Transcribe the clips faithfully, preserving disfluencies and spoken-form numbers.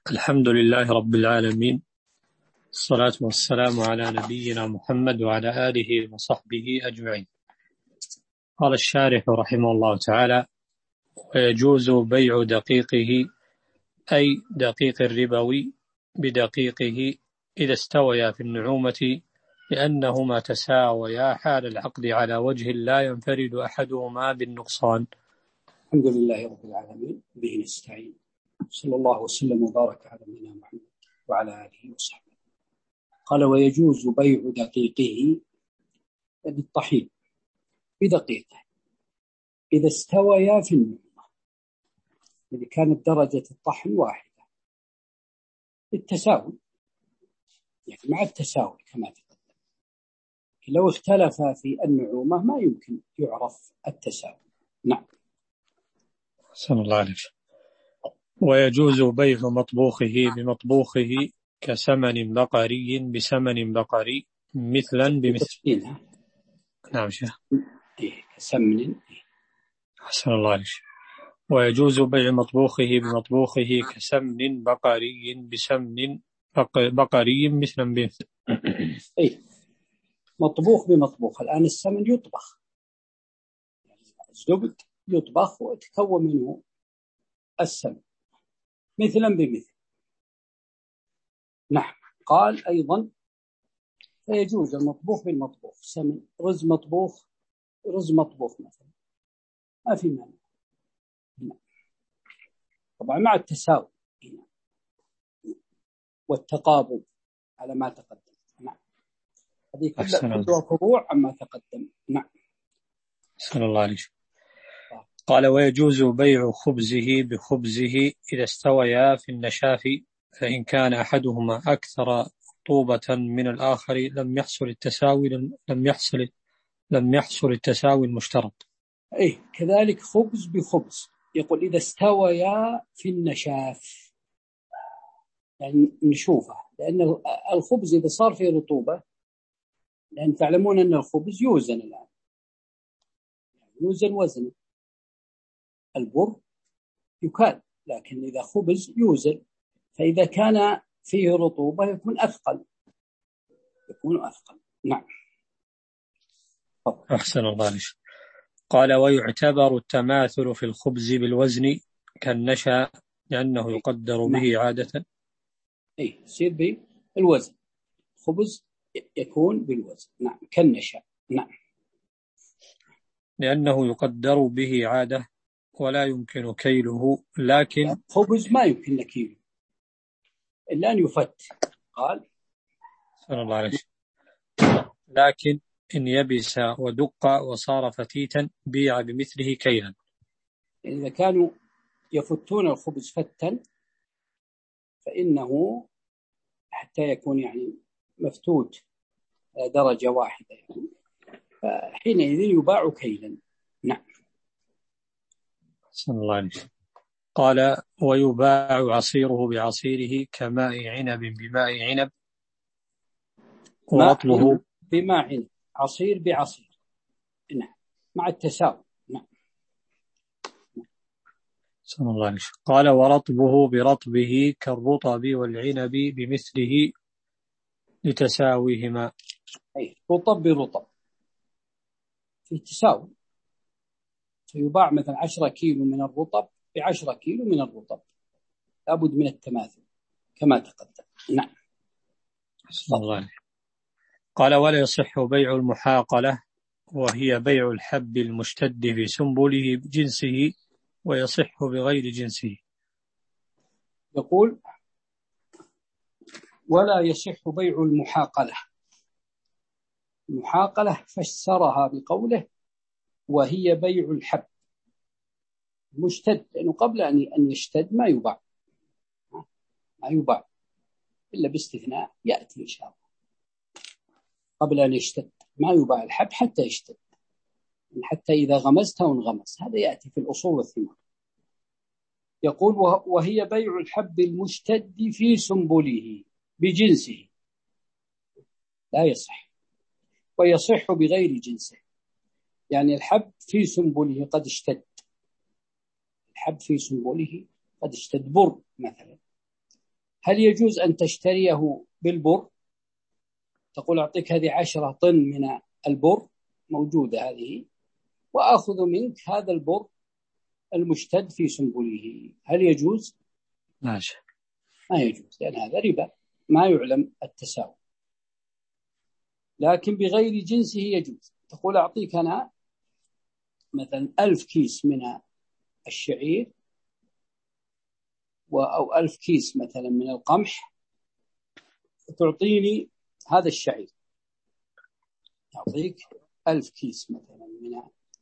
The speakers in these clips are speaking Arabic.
الحمد لله رب العالمين، الصلاة والسلام على نبينا محمد وعلى آله وصحبه أجمعين. قال الشارح رحمه الله تعالى: ويجوز بيع دقيقه أي دقيق الربوي بدقيقه إذا استويا في النعومة، لأنهما تساويا حال العقد على وجه لا ينفرد أحدهما بالنقصان. الحمد لله رب العالمين، به نستعين، صلى الله وسلم وبارك على نبينا محمد وعلى آله وصحبه. قال: ويجوز بيع دقيقه بالطحين بدقيقه إذا استويا في النعومة، إذا كانت درجة الطحن واحدة بالتساوي، يعني مع التساوي كما تقدم. لو اختلف في النعومة ما يمكن يعرف التساوي. نعم. صلى الله عليه وسلم. ويجوز بيع مطبوخه بمطبوخه كثمن بقري بثمن بقري مثلا بمثل. نعم شيخ. كثمن. أحسن الله عليك. ويجوز بيع مطبوخه بمطبوخه كثمن بقري بثمن بقري مثلا بمثل. أي مطبوخ بمطبوخ. الآن السمن يطبخ، الزبد يطبخ ويتكون منه السمن مثلا بمثل. نعم. قال أيضا: فيجوز المطبوخ بالمطبوخ، سمن رز مطبوخ رز مطبوخ مثلا، ما في مانع. نعم. طبعا مع التساوي والتقابل على ما تقدم. نعم. هذه كلها فروع عما تقدم. نعم. صلى الله عليه وسلم. قال: ويجوز بيع خبزه بخبزه إذا استويا في النشاف، فإن كان أحدهما أكثر طوبة من الآخر لم يحصل التساوي لم يحصل لم يحصل التساوي المشترط. أي كذلك خبز بخبز، يقول إذا استويا في النشاف، يعني نشوفه، لأن الخبز إذا صار فيه رطوبة، لأن تعلمون أن الخبز يوزن الآن، يوزن وزنه. البر يكال، لكن إذا خبز يوزن، فإذا كان فيه رطوبة يكون أثقل يكون أثقل. نعم. أحسن الله عليك. قال: ويعتبر التماثل في الخبز بالوزن كالنشا، لأنه يقدر به نعم. عادة. أي يصير بالوزن، خبز يكون بالوزن. نعم. كالنشا. نعم. لأنه يقدر به عادة ولا يمكن كيله، لكن خبز ما يمكن كيله إلا أن يفت. قال صلى الله عليه وسلم: لكن إن يبس ودق وصار فتيتا بيع بمثله كيلا. إذا كانوا يفتون الخبز فتا، فإنه حتى يكون يعني مفتوت درجة واحدة، يعني فحينئذ يباع كيلا. نعم. صلى الله عليه وسلم. قال: ويباع عصيره بعصيره كماء عنب بماء عنب ورطبه بماء عنب، عصير بعصير. نعم. مع التساوي. نعم. صلى الله عليه وسلم. قال: ورطبه برطبه كالرطب والعنب بمثله لتساويهما. أي رطب برطب في تساوي، فيباع مثلا عشرة كيلو من الرطب بعشرة كيلو من الرطب، لابد من التماثل كما تقدم. نعم. صلى الله عليه. قال: ولا يصح بيع المحاقلة، وهي بيع الحب المشتد في سنبله بجنسه، ويصح بغير جنسه. يقول: ولا يصح بيع المحاقلة. المحاقلة فسرها بقوله: وهي بيع الحب المشتد، لأنه قبل أن يشتد ما يباع ما يباع إلا باستثناء يأتي إن شاء الله. قبل أن يشتد ما يباع الحب حتى يشتد، حتى إذا غمزته انغمس، هذا يأتي في الأصول والثمار. يقول: وهي بيع الحب المشتد في سنبله بجنسه، لا يصح. ويصح بغير جنسه، يعني الحب في سنبله قد اشتد، الحب في سنبله قد اشتد، بر مثلا هل يجوز أن تشتريه بالبر؟ تقول أعطيك هذه عشرة طن من البر موجودة هذه، وأخذ منك هذا البر المشتد في سنبله، هل يجوز؟ ماشي. ما يجوز، لأن هذا ربا ما يعلم التساوي. لكن بغير جنسه يجوز. تقول أعطيك أنا مثلا ألف كيس من الشعير أو ألف كيس مثلا من القمح، وتعطيني هذا الشعير. أعطيك ألف كيس مثلا من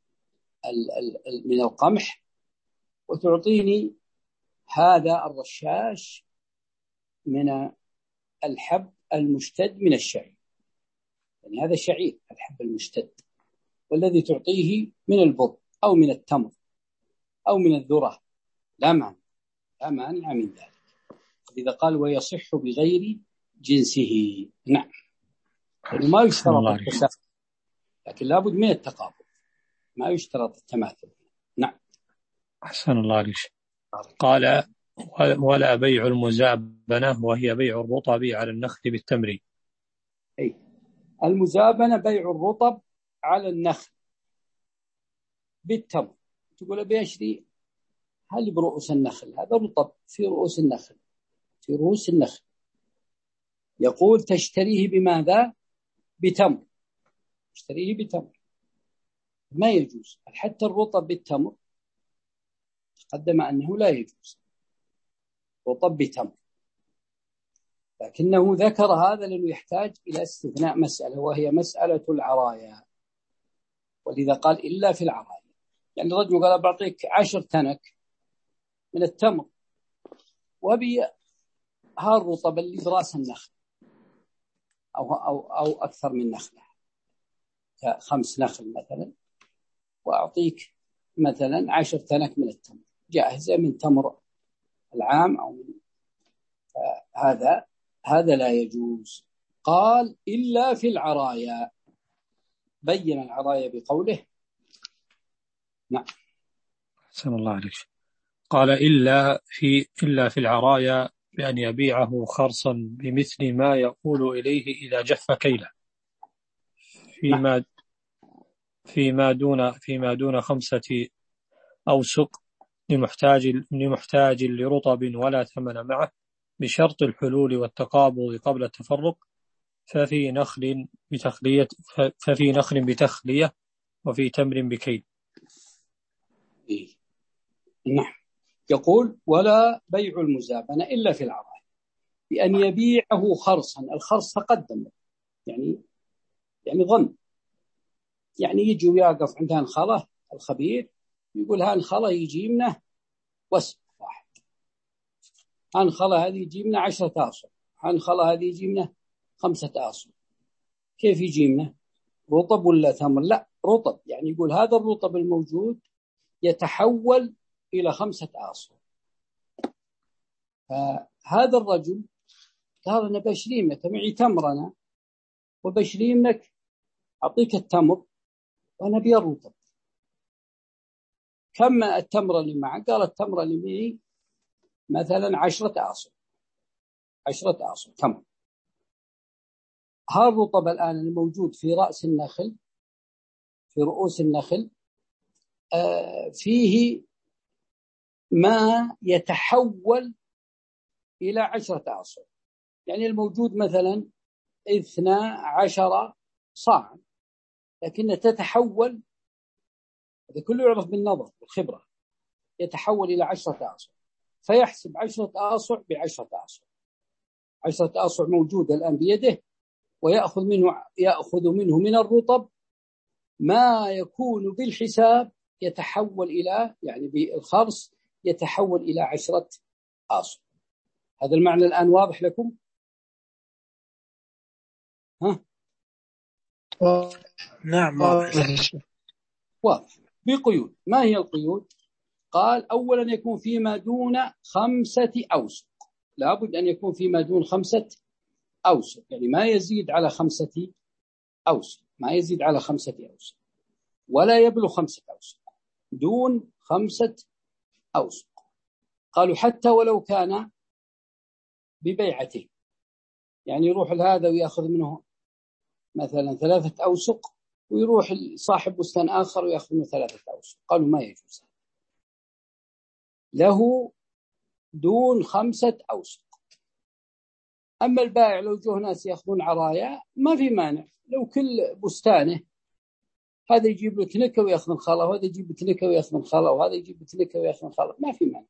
من القمح، وتعطيني هذا الرشاش من الحب المشتد من الشعير. يعني هذا شعير الحب المشتد، والذي تعطيه من البر أو من التمر أو من الذرة لا مانع، لا مانع من ذلك. إذا قال ويصح بغير جنسه، نعم، يعني ما يشترط التساوي، لكن لابد من التقابل، ما يشترط التماثل. نعم. أحسن الله عليك. قال ولا بيع المزابنة وهي بيع الرطب على النخل بالتمر. أي المزابنة بيع الرطب على النخل بالتمر. تقول بيشري هل برؤوس النخل، هذا رطب في رؤوس النخل، في رؤوس النخل. يقول تشتريه بماذا؟ بتمر، تشتريه بتمر، ما يجوز. حتى الرطب بالتمر تقدم أنه لا يجوز، رطب بتمر، لكنه ذكر هذا لأنه يحتاج إلى استثناء مسألة، وهي مسألة العرايا. ولذا قال إلا في العرايا. يعني الرجل قال بعطيك عشر تنك من التمر، وبي هالرطب اللي براس النخل أو, أو, أو أكثر من نخلة، خمس نخل مثلا، وأعطيك مثلا عشر تنك من التمر جاهزة من تمر العام أو من هذا هذا لا يجوز. قال إلا في العرايا، بين العرايا بقوله. نعم. أحسن الله عليك. قال إلا في إلا في العرايا بأن يبيعه خرصا بمثل ما يقول إليه إذا جف كيله فيما نعم. فيما دون فيما دون خمسة أوسق لمحتاج لمحتاج لرطب ولا ثمن معه، بشرط الحلول والتقابض قبل التفرق، ففي نخل بتخلية ففي نخل بتخلية وفي تمر بكيل. إيه؟ نعم. يقول ولا بيع المزابنة إلا في العرايا بأن يبيعه خرصا. الخرص تقدم، يعني يعني ظن، يعني يجي ويقف عند هنخلة الخبير يقول هنخلة يجي منه وسق واحد، هنخلة هذه يجي منه عشرة آصل، هنخلة هذه يجي منه خمسة آصل. كيف يجي منه؟ رطب ولا تمر؟ لا، رطب. يعني يقول هذا الرطب الموجود يتحول إلى خمسة آصل. فهذا الرجل قال أنا بشري منك، معي تمر أنا وبشري منك، أعطيك التمر وأنا بي الرطب. كم التمر اللي معك؟ قال التمر اللي معي مثلا عشرة آصل، عشرة آصل تمر. هذا الرطب الآن الموجود في رأس النخل، في رؤوس النخل، آه فيه ما يتحول إلى عشرة آصل. يعني الموجود مثلا اثنا عشر صاعا، لكنها تتحول، هذا كله يعرف بالنظر والخبرة، يتحول إلى عشرة آصع. فيحسب عشرة آصع بعشرة آصع، عشرة آصع موجودة الآن بيده، ويأخذ منه يأخذ منه من الرطب ما يكون بالحساب يتحول إلى، يعني بالخرص يتحول إلى عشرة آصع. هذا المعنى الآن واضح لكم؟ ها؟ نعم واضح. واضح. بقيود. ما هي القيود؟ قال أولا يكون فيما دون خمسة أوسق، لابد أن يكون فيما دون خمسة أوسق، يعني ما يزيد على خمسة أوسق، ما يزيد على خمسة أوسق، ولا يبلغ خمسة أوسق، دون خمسة أوسق. قالوا حتى ولو كان ببيعته، يعني يروح لهذا ويأخذ منه مثلا ثلاثة أوسق، ويروح صاحب بستان آخر ويأخذ منه ثلاثة أوسق. قالوا ما يجوز له دون خمسة أوسق. أما البائع لو جوه ناس يأخذون عرايا ما في مانع، لو كل بستانه هذا يجيب له تنكة ويأخذ من خاله، وهذا يجيب تنكة ويأخذ من خاله، وهذا يجيب تنكة ويأخذ من خاله، ما في مانع.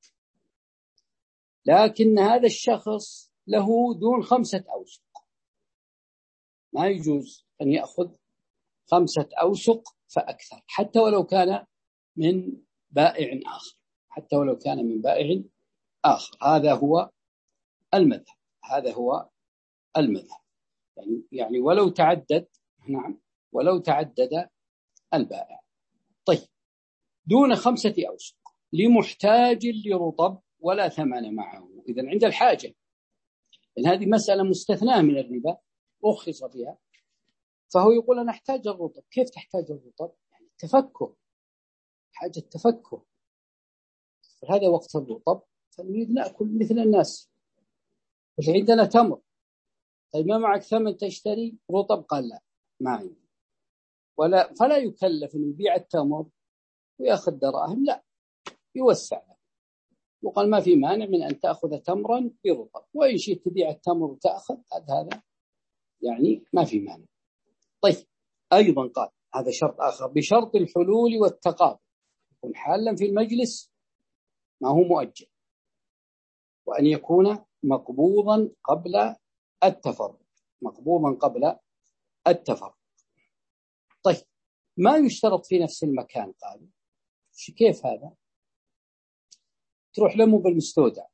لكن هذا الشخص له دون خمسة أوسق، ما يجوز أن يأخذ خمسة أوسق فأكثر، حتى ولو كان من بائع آخر، حتى ولو كان من بائع آخر. هذا هو المذهب، هذا هو المذهب. يعني يعني ولو تعدد، نعم، ولو تعدد البائع. طيب، دون خمسة أوسق لمحتاج لرطب ولا ثمن معه. إذن عند الحاجة، إن هذه مسألة مستثناة من الربا أخص فيها، فهو يقول أنا أحتاج الرطب. كيف تحتاج الرطب؟ يعني التفكه، حاجة تفكه. هذا وقت الرطب، فنريد نأكل مثل الناس. بس عندنا تمر، طيب ما معك ثمن تشتري رطب؟ قال لا، ما عندي. ولا فلا يكلف أن يبيع التمر ويأخذ دراهم، لا، يوسع. وقال ما في مانع من أن تأخذ تمرا برطب، وإن شئت تبيع التمر وتأخذ هذا، يعني ما في مانع. طيب، أيضا قال هذا شرط آخر، بشرط الحلول والتقابل، يكون حالا في المجلس ما هو مؤجل، وأن يكون مقبوضا قبل التفرق، مقبوضا قبل التفرق. طيب، ما يشترط في نفس المكان. قالوا كيف هذا؟ تروح لمو بالمستودع،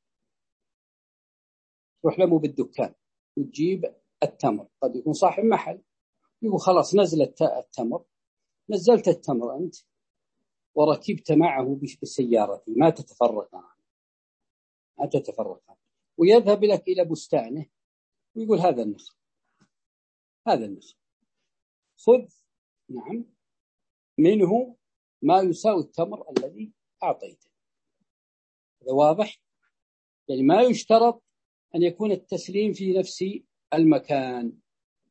تروح لمو بالدكان وتجيب التمر. قد يكون صاحب محل يقول خلاص نزل التمر، نزلت التمر أنت وركبت معه بسيارتي، ما تتفرقان، ما تتفرقان. ويذهب لك إلى بستانه ويقول هذا النخل، هذا النخل خذ، نعم، منه ما يساوي التمر الذي أعطيته. هذا واضح؟ يعني ما يشترط أن يكون التسليم في نفس المكان،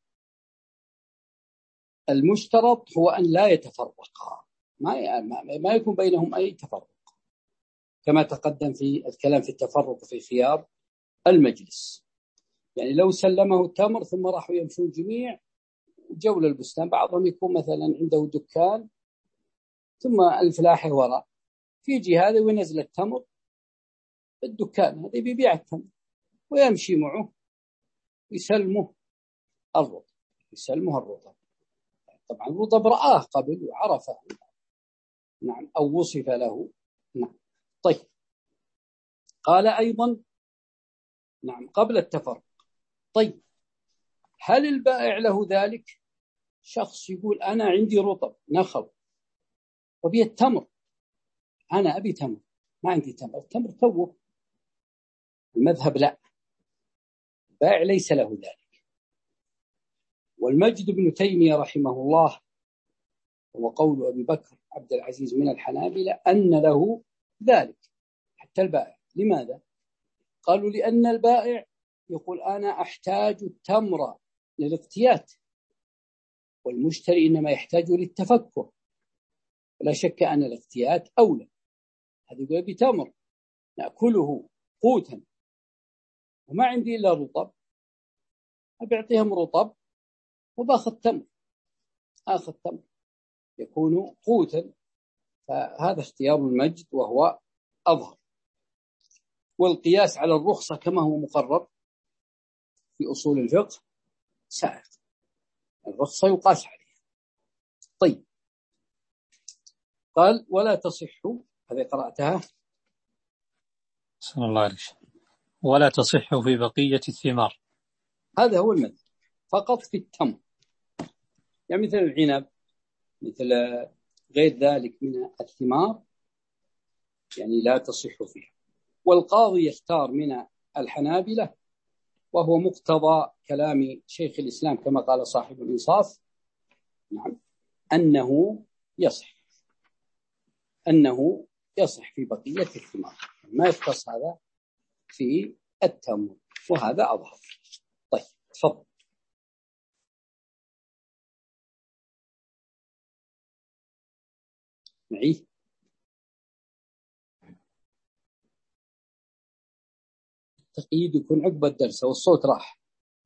المشترط هو أن لا يتفرقا، ما ما يكون بينهم أي تفرق، كما تقدم في الكلام في التفرق في خيار المجلس. يعني لو سلمه التمر ثم راحوا يمشون جميع جول البستان، بعضهم يكون مثلا عنده دكان ثم الفلاحة وراء، فيجي هذا وينزل التمر الدكان هذا بيبيع التمر ويمشي معه ويسلمه الرطب، يسلمه الرطب. طبعا الرطب رآه قبل وعرفه، نعم، أو وصف له، نعم. طيب، قال أيضا، نعم، قبل التفرق. طيب، هل البائع له ذلك؟ شخص يقول أنا عندي رطب نخل وبي التمر، أنا أبي تمر، ما عندي تمر، التمر توه. المذهب لا، البائع ليس له ذلك. والمجد بن تيمية رحمه الله، وقول أبي بكر عبد العزيز من الحنابلة، أن له ذلك حتى البائع. لماذا؟ قالوا لأن البائع يقول أنا أحتاج التمر للاقتيات، والمشتري إنما يحتاج للتفكه، ولا شك أن الاقتيات أولى. هذا يقول بتمر نأكله قوتا وما عندي إلا رطب، أبيعطيهم رطب وباخذ تمر، آخذ تمر يكون قوتا. فهذا اختيار المجد وهو أظهر. والقياس على الرخصة كما هو مقرر في أصول الفقه سائغ، الرخصة يقاس عليها. طيب، قال ولا تصح، هذه قرأتها، صلى الله عليه وسلم، ولا تصح في بقية الثمار. هذا هو المذهب، فقط في التمر، يعني مثل العنب، مثل غير ذلك من الثمار، يعني لا تصح فيها. والقاضي يختار من الحنابلة، وهو مقتضى كلام شيخ الإسلام كما قال صاحب الإنصاف، نعم، أنه يصح، أنه يصح في بقية الثمار، ما يختص هذا في التمر. وهذا أظهر. طيب تفضل. معي؟ تقييد يكون عقب الدرس والصوت راح.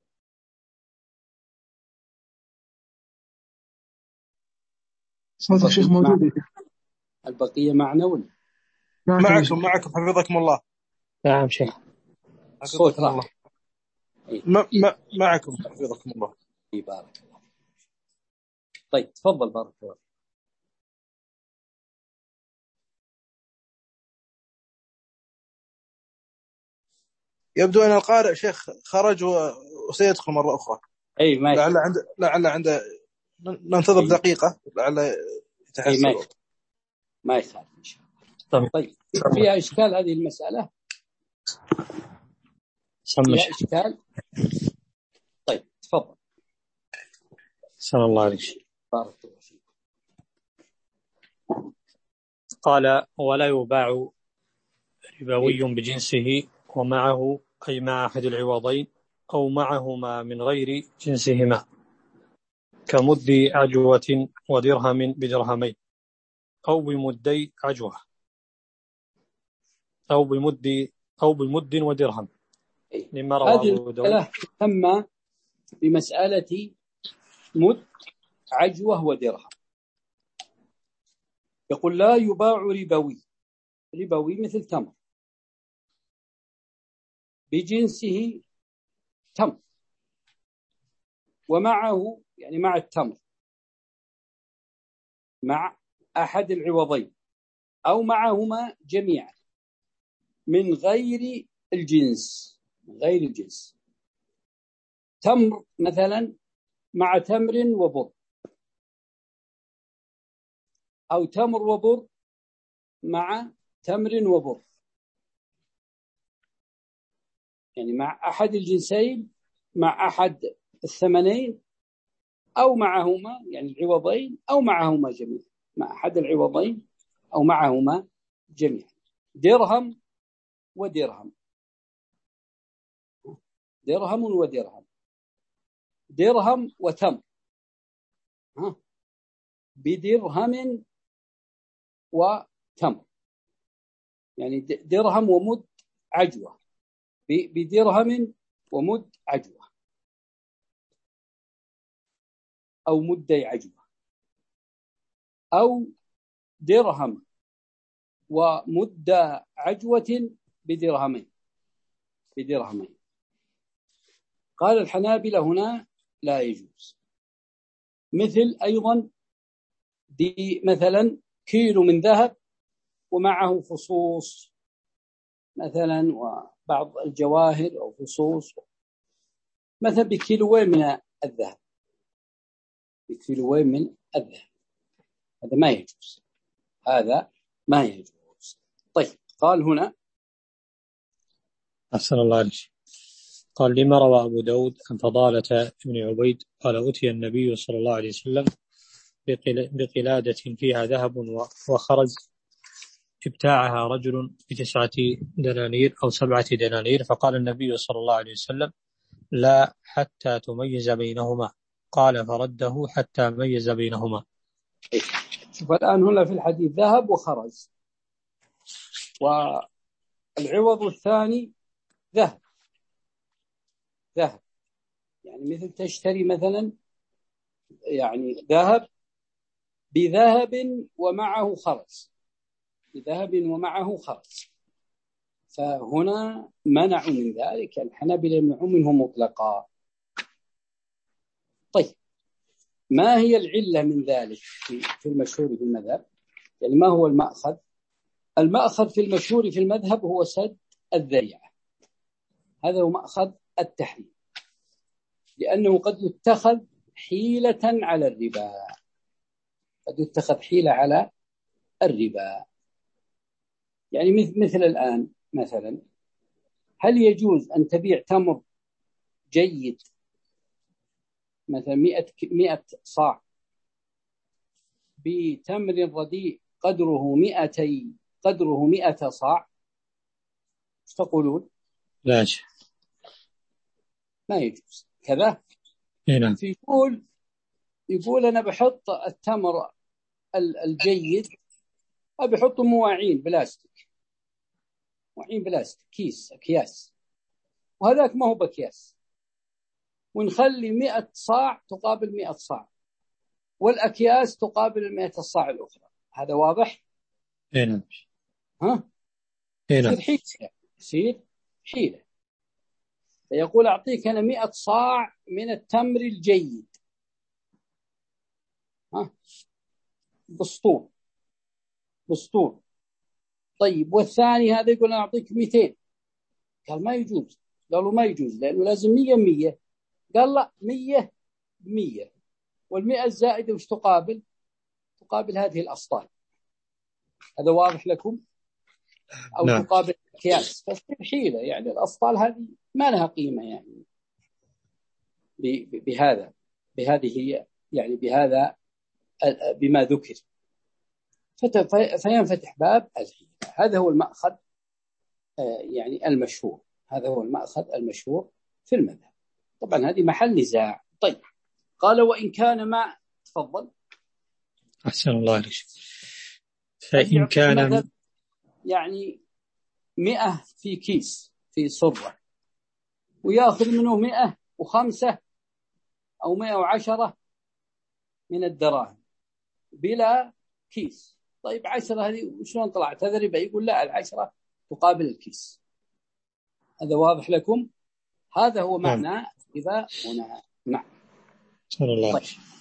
صوت الشيخ موجود. البقية معنا ولا؟ معكم معكم حفظكم الله. نعم شيخ. الصوت راح. ما ما معكم حفظكم الله. بارك الله. طيب تفضل بارك الله. يبدو أن القارئ شيخ خرج وسيدخل مرة أخرى. أي ما لعل عنده لعل عنده ننتظر أي. دقيقة لعل يتحسن. أي ما يخالف إن شاء الله. طيب فيها إشكال هذه المسألة؟ فيها إشكال؟ طيب تفضل. سلام الله عليك. بارك الله فيك. قال ولا يباع ربوي بجنسه ومعه أي مع أحد العوضين أو معهما من غير جنسهما كمد عجوة ودرهم بدرهمين أو بمدي عجوة أو بمد أو بمد ودرهم. لما رواه أبو داود. هذه تسمى بمسألة مد عجوة ودرهم. يقول لا يباع ربوي. ربوي مثل تمر بجنسه تمر ومعه يعني مع التمر مع أحد العوضين أو معهما جميعا من غير الجنس من غير الجنس. تمر مثلا مع تمر وبر أو تمر وبر مع تمر وبر، يعني مع أحد الجنسين مع أحد الثمنين أو معهما يعني العوضين أو معهما جميعا مع أحد العوضين أو معهما جميعا. درهم ودرهم درهم ودرهم درهم وتمر بدرهم وتمر، يعني درهم ومد عجوة بدرهم ومد عجوة أو مدي عجوة أو درهم ومد عجوة بدرهمين بدرهمين. قال الحنابلة هنا لا يجوز. مثل أيضا دي مثلا كيلو من ذهب ومعه فصوص مثلا وبعض الجواهر أو فصوص مثلا بكيلوين من الذهب بكيلوين من الذهب، هذا ما يجوز هذا ما يجوز. طيب قال هنا أحسن الله عليك. قال لما روى أبو داود عن فضالة بن عبيد قال أتي النبي صلى الله عليه وسلم بقلادة فيها ذهب وخرز ابتاعها رجل بتسعة دنانير أو سبعة دنانير، فقال النبي صلى الله عليه وسلم لا حتى تميز بينهما، قال فرده حتى ميز بينهما. شوف الآن هنا في الحديث ذهب وخرز، والعوض الثاني ذهب ذهب يعني مثل تشتري مثلا يعني ذهب بذهب ومعه خرز بذهب ومعه خرز، فهنا منعوا من ذلك. الحنابلة منعوا منه مطلقا. طيب ما هي العلة من ذلك في المشهور في المذهب؟ يعني ما هو المأخذ؟ المأخذ في المشهور في المذهب هو سد الذريعة، هذا هو مأخذ التحريم، لأنه قد يتخذ حيلة على الربا قد يتخذ حيلة على الربا. يعني مثل الآن مثلا هل يجوز أن تبيع تمر جيد مثلا مئة, مئة صاع بتمر رديء قدره مئتي قدره مئة صاع؟ ايش تقولون؟ لا ما يجوز كذا. نعم. يقول يقول أنا بحط التمر الجيد أبي أحطه مواعين بلاستيك، مواعين بلاستيك، كيس أكياس، وهذاك ما هو بأكياس، ونخلي مئة صاع تقابل مئة صاع، والأكياس تقابل المئة الصاع الأخرى. هذا واضح؟ نعم. ها؟ نعم. يصير حيلة، يصير حيلة. فيقول أعطيك أنا مئة صاع من التمر الجيد، ها، بسطور بسطور. طيب والثاني هذا يقول أنا أعطيك مئتين. قال ما يجوز. قالوا ما يجوز لأنه لازم مية مية. قال لا، مية بمية، والمئة الزائدة وش تقابل؟ تقابل هذه الأسطال. هذا واضح لكم؟ أو نعم. تقابل أكياس. فتصير حيلة، يعني الأسطال هذه ما لها قيمة يعني بهذا بهذه يعني بهذا بما ذكر، فينفتح باب الحيلة. هذا هو المأخذ يعني المشهور، هذا هو المأخذ المشهور في المذهب. طبعا هذه محل نزاع. طيب قال وإن كان ما تفضل. أحسن الله عليك. فإن كان يعني مئة في كيس في صبرة، ويأخذ منه مئة وخمسة أو مئة وعشرة من الدراهم بلا كيس. طيب عشرة هذه وشلون طلعت؟ هذا ربا. يقول لا، العشرة تقابل الكيس. هذا واضح لكم؟ هذا هو معنى إذا هنا. نعم. صلى الله عليه وسلم.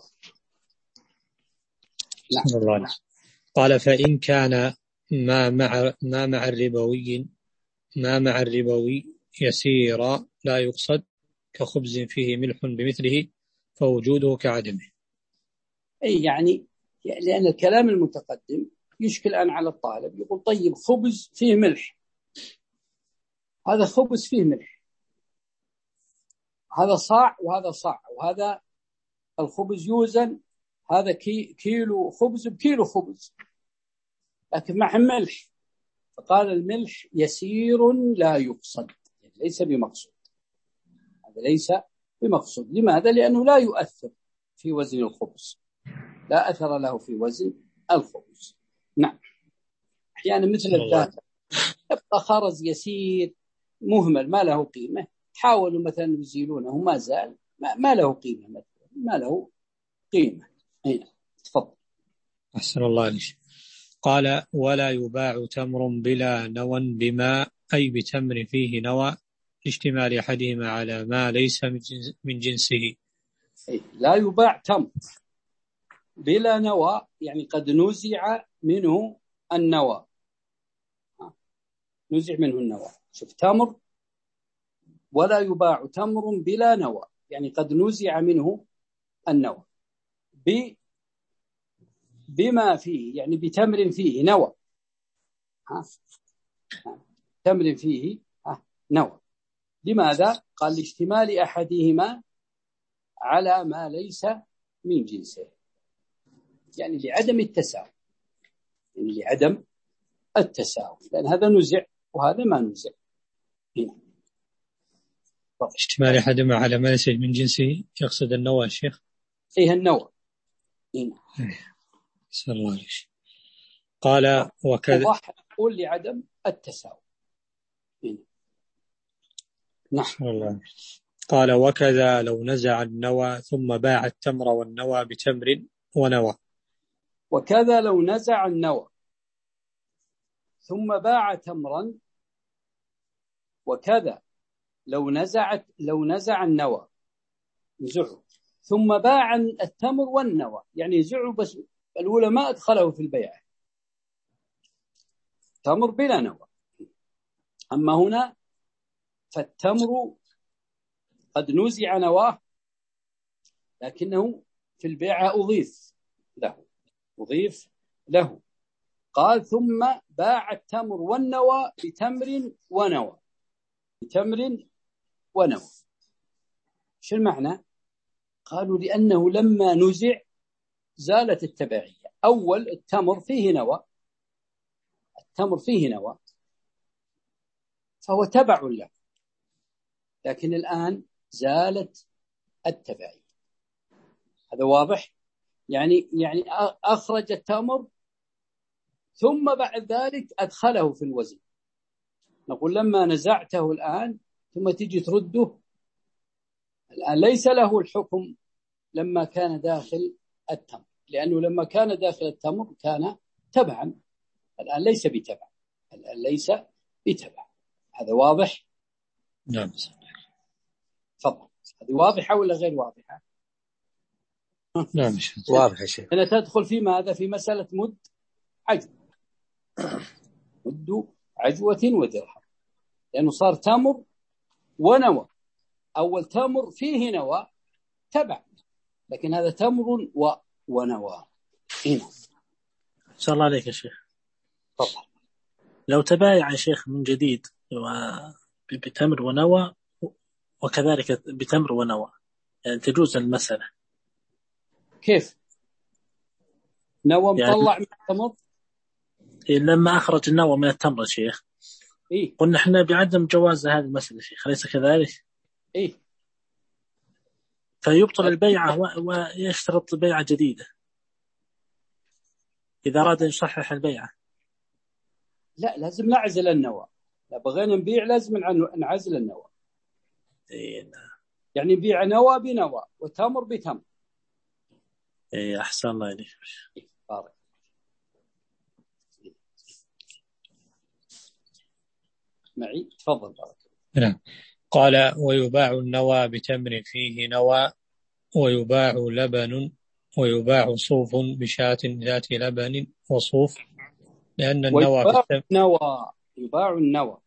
نعم. صلى الله عليه وسلم. قال فإن كان ما مع ما مع الربوي ما مع الربوي يسيرا لا يقصد كخبز فيه ملح بمثله فوجوده كعدمه. أي يعني لأن الكلام المتقدم يشكل الآن على الطالب. يقول طيب خبز فيه ملح، هذا خبز فيه ملح، هذا صاع وهذا صاع، وهذا الخبز يوزن، هذا كي كيلو خبز بكيلو خبز، لكن مع ملح. فقال الملح يسير لا يقصد، يعني ليس بمقصود. هذا ليس بمقصود. لماذا؟ لأنه لا يؤثر في وزن الخبز، لا أثر له في وزن الخبز. نعم. أحيانا مثل الذهب يبقى خرز يسير مهمل ما له قيمة، حاولوا مثلا يزيلونه ما زال ما, ما له قيمة، مثلا ما له قيمة. هنا تفضل. أحسن الله عليك. قال ولا يباع تمر بلا نوى بما أي بتمر فيه نوى اشتمال أحدهما على ما ليس من جنسه. لا يباع تمر بلا نوى، يعني قد نزع منه النوى، نزع منه النوى. شوف تمر ولا يباع تمر بلا نوى، يعني قد نزع منه النوى ب بما فيه، يعني بتمر فيه نوى. ها. تمر فيه ها. نوى. لماذا؟ قال لاشتمال أحدهما على ما ليس من جنسه، يعني لعدم التساوي، يعني لعدم التساوي، لأن هذا نزع وهذا ما نزع. هنا اشتمال أحدهما على ما ليس من جنسه يقصد النوى يا شيخ. إيه النوى. هنا صلى الله عليه وسلم. قال وكذا قول لعدم التساوي. هنا نعم. قال وكذا لو نزع النوى ثم باع التمر والنوى بتمر ونوى. وكذا لو نزع النوى ثم باع تمرا. وكذا لو نزعت لو نزع النوى نزعه ثم باع التمر والنوى، يعني زعوا بس الأولى ما أدخله في البيع، تمر بلا نوى. أما هنا فالتمر قد نزع نواه لكنه في البيع أضيف له أضيف له قال ثم باع التمر والنوى بتمر ونوى بتمر ونوى. شو المعنى؟ قالوا لأنه لما نزع زالت التبعية. أول التمر فيه نوى، التمر فيه نوى فهو تبع له، لكن الآن زالت التبعية. هذا واضح؟ يعني يعني أخرج التمر ثم بعد ذلك أدخله في الوزن. نقول لما نزعته الآن ثم تيجي ترده الآن ليس له الحكم لما كان داخل التمر، لأنه لما كان داخل التمر كان تبعا، الآن ليس بتبع، الآن ليس بتبع. هذا واضح؟ نعم. تفضل. هذه واضحة ولا غير واضحة؟ نعم واضح يا شيخ. هنا تدخل في ماذا؟ في مسألة مد عجوة، مد عجوة ودرهم، لأنه صار تمر ونوى. أول تمر فيه نوى تبع، لكن هذا تمر و... ونوى. هنا إن شاء الله عليك يا شيخ. تفضل. لو تبايع يا شيخ من جديد بتمر ونوى وكذلك بتمر ونوى، يعني تجوز المسألة؟ كيف نوى يعني مطلع من التمر؟ لما أخرج النوى من التمر يا شيخ، إيه؟ قلنا إحنا بعدم جواز هذه المسألة شيخ، أليس كذلك؟ إيه؟ فيبطل البيعة ويشترط بيعة جديدة إذا أراد أن يصحح البيعة. لا، لازم نعزل النوى. لا بغينا نبيع لازم نعزل النوى. إيه. يعني نبيع نوى بنوى وتمر بتمر. إيه أحسن الله إليك. إيه بارك. معي تفضل بارك. نعم. قال ويباع النوى بتمر فيه نوى ويباع لبن ويباع صوف بشاة ذات لبن وصوف، لأن النوى في التمر نوى يباع النوى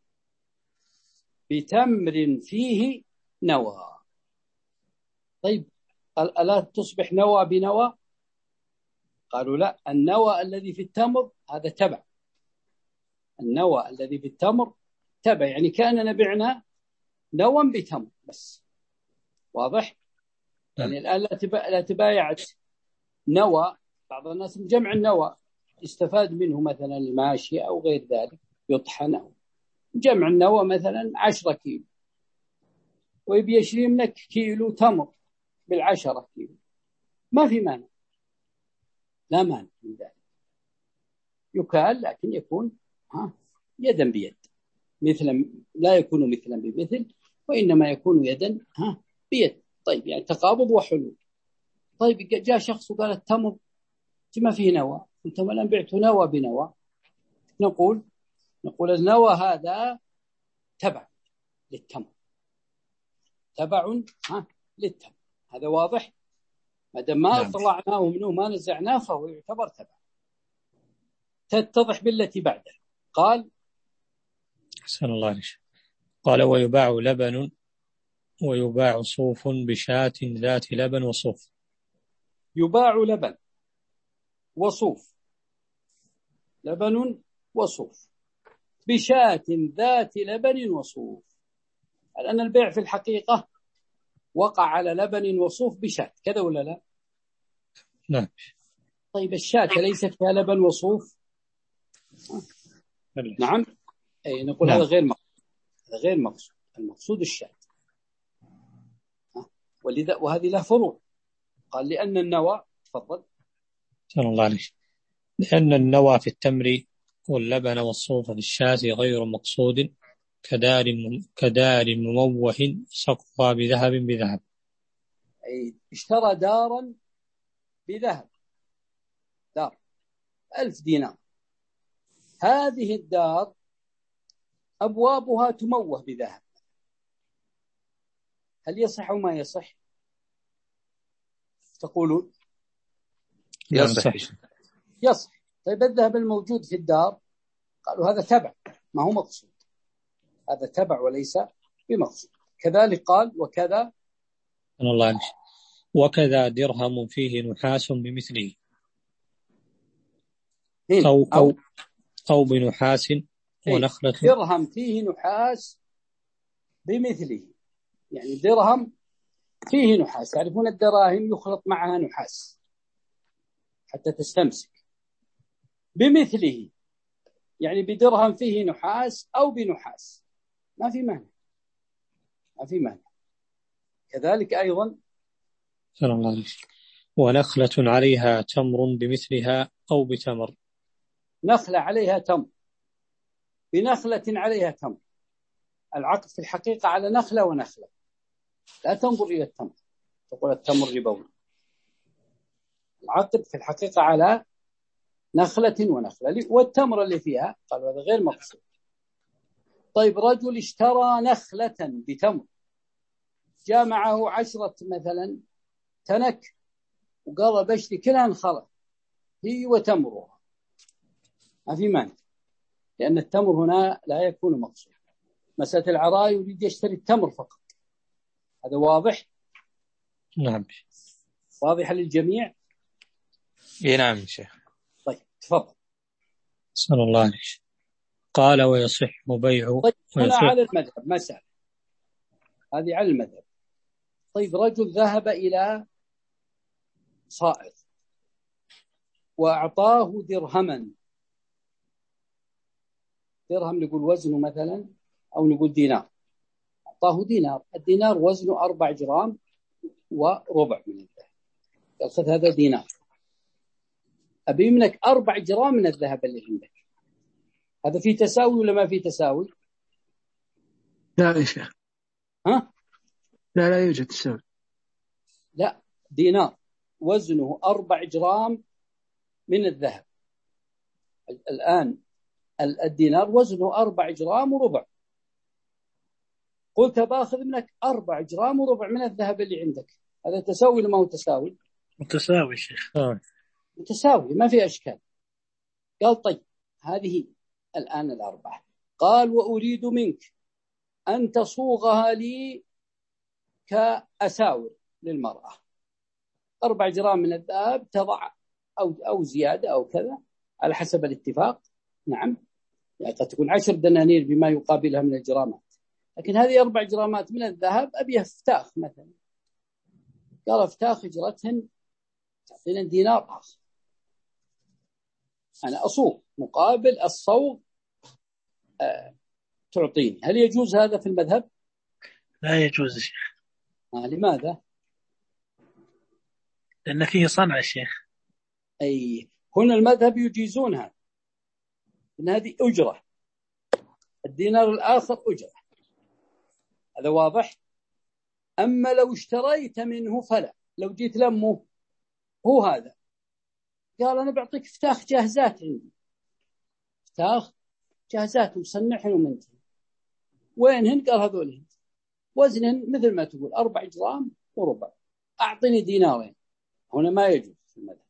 بتمر فيه نوى. طيب ألا تصبح نوى بنوى؟ قالوا لا، النوى الذي في التمر هذا تبع، النوى الذي في التمر تبع، يعني كأننا بعنا نوى بتمر بس. واضح؟ يعني الآن لا تبايعت نوى. بعض الناس جمع النوى يستفاد منه مثلا الماشية أو غير ذلك، يطحن. جمع النوى مثلا عشرة كيلو ويبي يشري منك كيلو تمر بالعشرة كيلو، ما في مانع، لا مانع من ذلك. يكال لكن يكون ها يدا بيد، مثلا لا يكون مثلا بمثل، وإنما يكون يدا ها بيد. طيب يعني تقابض وحلول. طيب جاء شخص وقال التمر ما فيه نوى، أنت ما لم بعت نوى بنوى. نقول نقول النوى هذا تبع للتمر، تبع ها للتمر. هذا واضح؟ ما دام ما نعم. طلعناه منه ما نزعناه فهو يعتبر تبع. تتضح بالتي بعده. قال أحسن الله عليك. قال ويباع لبن ويباع صوف بشاة ذات لبن وصوف. يباع لبن وصوف، لبن وصوف بشاة ذات لبن وصوف. لأن البيع في الحقيقة وقع على لبن وصوف بشاة، كذا ولا لا؟ نعم. طيب الشاة ليست فيها لبن وصوف؟ نعم. أي نقول نعم. هذا غير مقصود، هذا غير مقصود، المقصود الشاة. ولذا وهذه له فروع. قال لأن النوى، تفضل. صلى الله عليه. لأن النوى في التمر واللبن والصوف في الشاة غير مقصود كدار كدار مموه سقفها بذهب بذهب. أي اشترى دارا بذهب، دار ألف دينار، هذه الدار أبوابها تموه بذهب، هل يصح أو ما يصح؟ تقولون يصح. يصح. طيب الذهب الموجود في الدار قالوا هذا تبع ما هو مقصود، هذا تبع وليس بمقصود. كذلك قال وكذا الله عليه. وكذا درهم فيه نحاس بمثله أو, أو, أو بنحاس ونخلة. درهم فيه نحاس بمثله، يعني درهم فيه نحاس، يعرفون الدراهم يخلط معها نحاس حتى تستمسك. بمثله يعني بدرهم فيه نحاس أو بنحاس، ما في مانع، ما في مانع. كذلك أيضا سلام الله عليك. ونخلة عليها تمر بمثلها أو بتمر. نخلة عليها تمر بنخلة عليها تمر. العقد في الحقيقة على نخلة ونخلة، لا تنظر إلى التمر تقول التمر ربوي. العقد في الحقيقة على نخلة ونخلة، والتمر اللي فيها قال هذا غير مقصود. طيب رجل اشترى نخلة بتمر، جاء معه عشرة مثلا تنك وقال بشتري كلها انخلط هي وتمرها، ما في مانع، لأن التمر هنا لا يكون مقصود. مسألة العراء يريد يشتري التمر فقط، هذا واضح؟ نعم. واضح للجميع؟ اي نعم يا شيخ. طيب تفضل. صلى الله عليه. قال ويصح بيع. طيب هنا ويصح. على المذهب مسألة، هذه على المذهب. طيب رجل ذهب إلى صائغ وأعطاه درهما، درهم نقول وزنه مثلا أو نقول دينار، أعطاه دينار، الدينار وزنه أربع جرام وربع من الذهب، قال خذ هذا دينار، أبي منك أربع جرام من الذهب اللي عندك، هذا فيه تساوي ولا ما فيه تساوي؟ لا يا شيخ. ها؟ لا لا يوجد تساوي. لا، دينار وزنه أربع جرام من الذهب، الآن الدينار وزنه أربع جرام وربع، قلت باخذ منك أربع جرام وربع من الذهب اللي عندك، هذا تساوي ولا ما هو تساوي؟ متساوي شيخ. آه. متساوي ما في أشكال. قال طيب هذه الآن الأربعة، قال وأريد منك أن تصوغها لي كأساور للمرأة، أربع جرام من الذهب تضع أو أو زيادة أو كذا على حسب الاتفاق. نعم، يعني قد تكون عشر دنانير بما يقابلها من الجرامات، لكن هذه أربع جرامات من الذهب أبيها فتاخ مثلا، قال فتاخ اجرتهن تعطينا دينار آخر، أنا أصوغ مقابل الصوغ آه تعطيني. هل يجوز هذا في المذهب؟ لا يجوز شيخ. آه لماذا؟ لأن فيه صنع شيخ. أي هنا المذهب يجيزون هذا، إن هذه أجرة، الدينار الآخر أجرة، هذا واضح. أما لو اشتريت منه فلا، لو جيت لمه هو هذا قال أنا بعطيك فتاخ جاهزات عندي، فتاخ جاهزات مصنعهن ومنتهن، وينهن؟ قال هذولهن وزنهن مثل ما تقول أربع جرام وربع، أعطني دينارين. هنا ما يجوز في المذهب،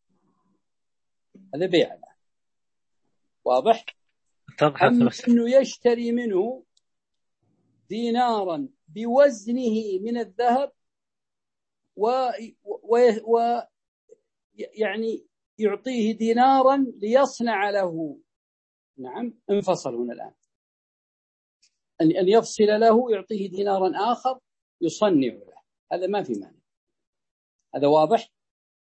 هذا بيع الآن، واضح. أما أنه يشتري منه دينارا بوزنه من الذهب و... و... و... يعني يعطيه دينارا ليصنع له، نعم انفصل هنا الآن، أن أن يفصل له يعطيه دينارا آخر يصنع له، هذا ما في مانع، هذا واضح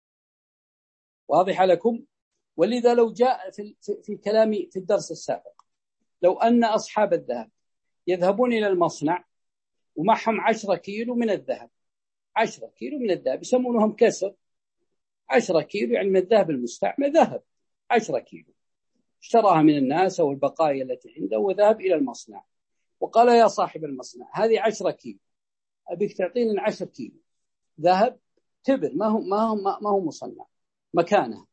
واضح لكم. ولذا لو جاء في, في, في كلامي في الدرس السابق، لو أن أصحاب الذهب يذهبون إلى المصنع ومعهم عشرة كيلو من الذهب، عشرة كيلو من الذهب يسمونهم كسر، عشرة كيلو يعني من الذهب المستعمل ذهب، عشرة كيلو اشتراها من الناس أو البقايا التي عنده وذهب إلى المصنع وقال يا صاحب المصنع هذه عشرة كيلو، أبيك تعطيني عشرة كيلو ذهب تبر، ما هو ما هو ما هو مصنع مكانه،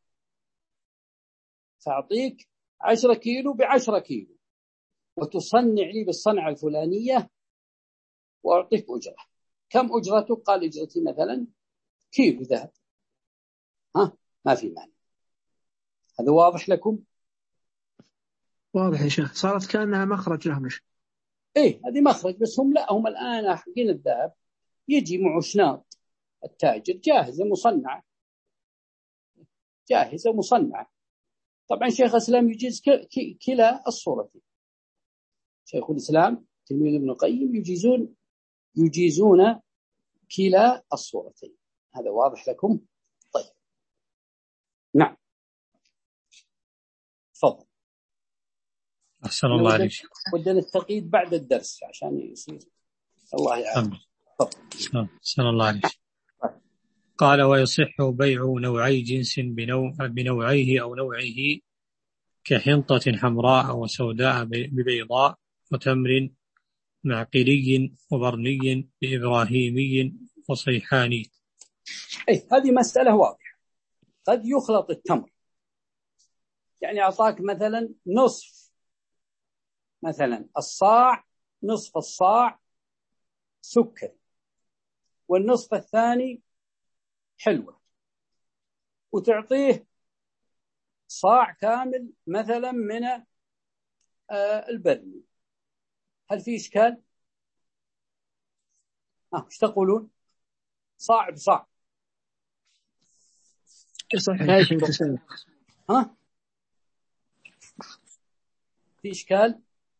فأعطيك عشرة كيلو بعشرة كيلو وتصنع لي بالصنعة الفلانية وأعطيك أجرة. كم أجرته؟ قال أجرتي مثلا كيلو ذهب، ها ما في مانع. هذا واضح لكم؟ واضح يا شيخ، صارت كأنها مخرج لهم. إيه هذه مخرج، بس هم لا، هم الآن حقين الذهب يجي معه شناط التاجر جاهزة مصنعة، جاهزة مصنعة. طبعا شيخ الإسلام يجيز كلا الصورتين، شيخ الإسلام تلميذ ابن القيم يجيزون يجيزون كلا الصورتين، هذا واضح لكم؟ طيب نعم تفضل. أحسن الله عليك. ودنا نستقيد بعد الدرس عشان يصير الله يعلم. سلام الله عليك. قال ويصح بيع نوعي جنس بنوع بنوعيه أو نوعه كحنطة حمراء وسوداء ببيضاء وتمر معقلي وبرني بإبراهيمي وصيحاني. أي هذه مسألة واضحة. قد يخلط التمر، يعني أعطاك مثلا نصف، مثلا الصاع، نصف الصاع سكر والنصف الثاني حلوة، وتعطيه صاع كامل مثلا من البرني، هل في إشكال؟ ها ايش تقولون؟ صاع بصاع ها في إشكال؟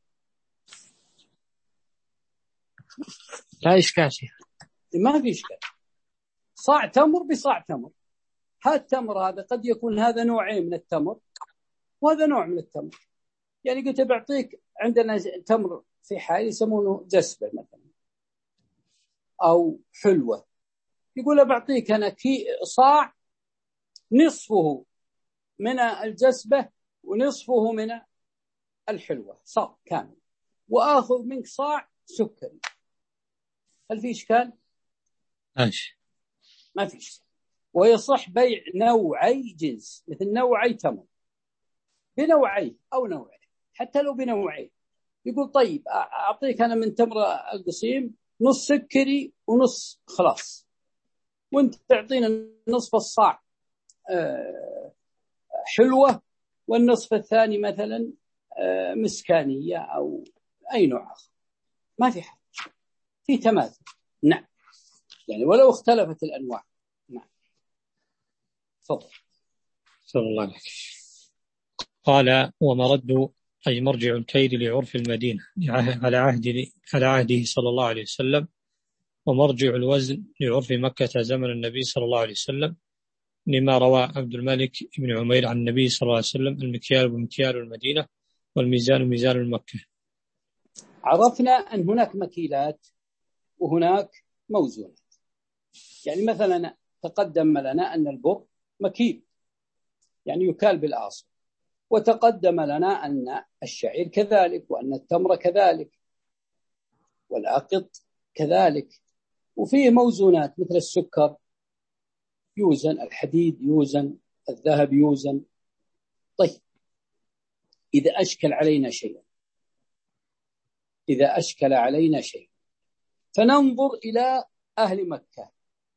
لا إشكال شيخ، ما في إشكال. صاع تمر بصاع تمر. هذا التمر هذا قد يكون هذا نوعين من التمر وهذا نوع من التمر. يعني قلت بعطيك، عندنا تمر في حال يسمونه جسبة مثلا أو حلوة، يقول بعطيك أنا كي صاع نصفه من الجسبة ونصفه من الحلوة، صاع كامل، وآخذ منك صاع سكري، هل في إشكال؟ ماشي، ما في إشكال. ويصح بيع نوعي جنس، مثل نوعي تمر بنوعي أو نوعي، حتى لو بنوعي. يقول طيب أعطيك أنا من تمر القصيم نص سكري ونص خلاص، وانت تعطينا نصف الصاع حلوة والنصف الثاني مثلا مسكانية أو أي نوع آخر، ما في حاجة، في تماثل. نعم، يعني ولو اختلفت الأنواع. نعم، تفضل. صلى الله عليه. قال ومرد أي مرجع الكيل لعرف المدينة على عهد على عهده صلى الله عليه وسلم، ومرجع الوزن لعرف مكة زمن النبي صلى الله عليه وسلم، لما روى عبد الملك بن عمير عن النبي صلى الله عليه وسلم المكيال بمكيال المدينة والميزان ميزان المكة. عرفنا أن هناك مكيلات وهناك موزونات. يعني مثلا تقدم لنا أن البر مكيل، يعني يكال بالآصل، وتقدم لنا أن الشعير كذلك، وأن التمر كذلك، والأقط كذلك. وفيه موزونات مثل السكر يوزن، الحديد يوزن، الذهب يوزن. طيب إذا أشكل علينا شيء إذا أشكل علينا شيء فننظر إلى أهل مكة،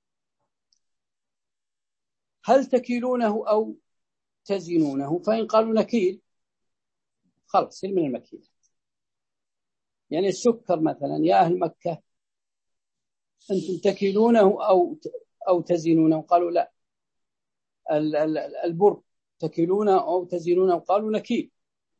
هل تكيلونه أو تزنونه؟ فإن قالوا نكيل خلاص من المكيلات. يعني السكر مثلا يا أهل مكة أنتم تكيلونه أو أو تزنونه؟ قالوا لا. البر تكيلونه أو تزنونه؟ قالوا نكيل.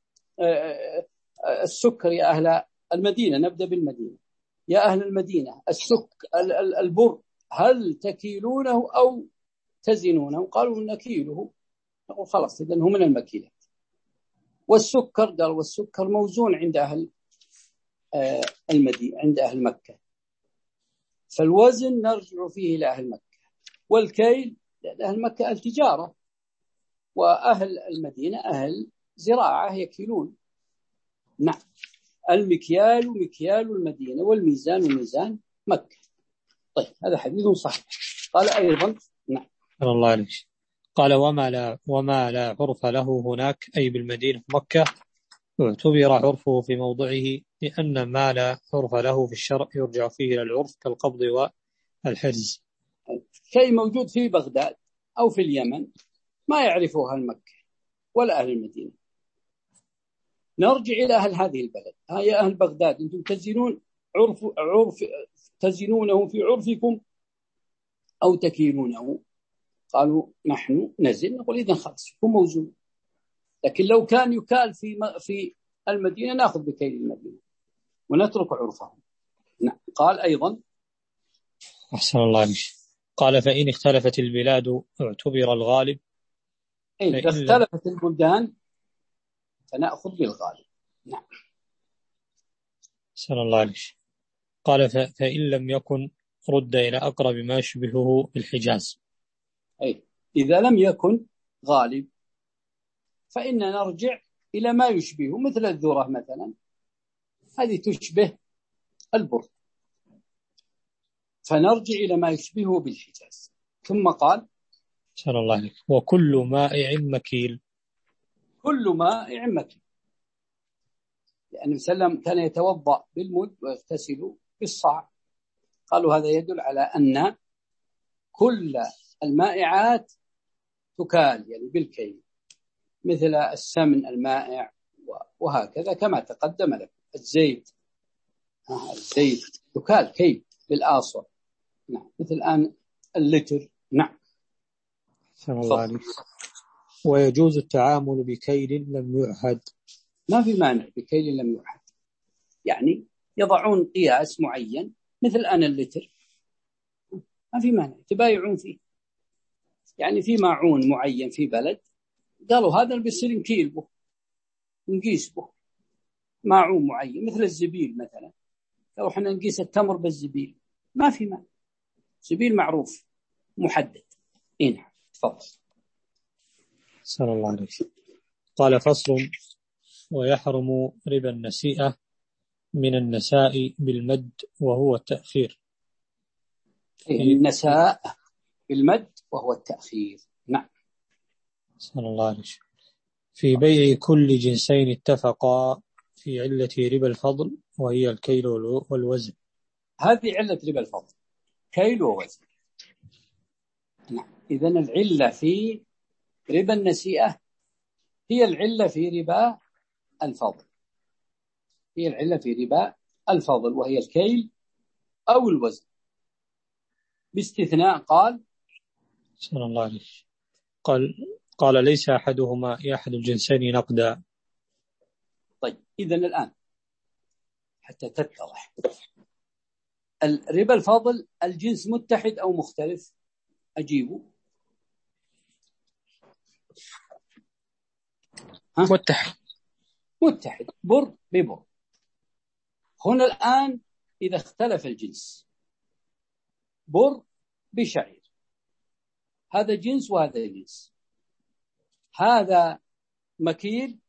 السكر يا أهل المدينة، نبدأ بالمدينة، يا أهل المدينة السكر البر هل تكيلونه أو تزنونه؟ قالوا نكيله. نقول خلاص إذن هو من المكيلات. والسكر قال والسكر موزون عند أهل المدينة، عند أهل مكة، فالوزن نرجع فيه إلى أهل مكة، والكيل أهل مكة أهل تجارة، وأهل المدينة أهل زراعة يكيلون. نعم، المكيال مكيال المدينة والميزان ميزان مكة. طيب هذا حديث صحيح. قال أيضا نعم الله عليك. قال وما لا وما لا عرف له هناك أي بالمدينة مكة اعتبر عرفه في موضعه، لأن ما لا عرف له في الشرع يرجع فيه إلى العرف كالقبض والحرز. شيء موجود في بغداد أو في اليمن ما يعرفه أهل مكة ولا أهل المدينة، نرجع إلى أهل هذه البلد. ها يا أهل بغداد أنتم تزنون عرف عرف تزنونه في عرفكم أو تكيلونه؟ قالوا نحن نزن. نقول إذن خلاص هو موجود، لكن لو كان يكال في في المدينة نأخذ بكيل المدينة ونترك عرفهم. نعم. قال أيضا أحسن الله عليك. قال فإن اختلفت البلاد اعتبر الغالب. إذا اختلفت البلدان فنأخذ بالغالب. نعم. أحسن الله عليك. قال فإن لم يكن رد إلى أقرب ما يشبهه بالحجاز. أي إذا لم يكن غالب فإننا نرجع إلى ما يشبهه، مثل الذرة مثلا، هذه تشبه البر، فنرجع إلى ما يشبهه بالحجاز. ثم قال صلى الله عليه وكل مائع مكيل. كل مائع مكيل، لأن وسلم كان يتوضأ بالمد ويغتسل بالصاع، قالوا هذا يدل على أن كل المائعات تكال، يعني بالكيل، مثل السمن المائع وهكذا كما تقدم لكم. الزيت الزيت تكال كيل بالآصر، نعم، مثل الآن اللتر. نعم. صلى الله عليه. ويجوز التعامل بكيل لم يعهد. ما في مانع بكيل لم يعهد، يعني يضعون قياس معين مثل الآن اللتر، ما في مانع تبايعون فيه، يعني في معون معين في بلد قالوا هذا اللي بيصير نكيل به نقيس به، معون معين مثل الزبيل مثلا، لو احنا نقيس التمر بالزبيل ما في مانع، زبيل معروف محدد. هنا تفضل. صلى الله عليه وسلم. قال فصل: ويحرم ربا النسيئة من النساء بالمد وهو التأخير. النساء بالمد وهو التأخير. نعم. صلى الله عليه وسلم. في بيع كل جنسين اتفقا في علة ربا الفضل وهي الكيل والوزن. هذه علة ربا الفضل، كيل ووزن. نعم. إذن العلة في ربا النسيئة هي العلة في ربا الفضل، هي العلة في ربا الفضل وهي الكيل أو الوزن، باستثناء قال صلى الله عليه وسلم قال قال ليس أحدهما أحد الجنسين نقدا. طيب إذن الآن حتى تتضح، الربا الفضل الجنس متحد أو مختلف؟ أجيبه. متحد. متحد، بر ببر. هنا الآن إذا اختلف الجنس، بر بشعير، هذا جنس وهذا جنس، هذا مكيل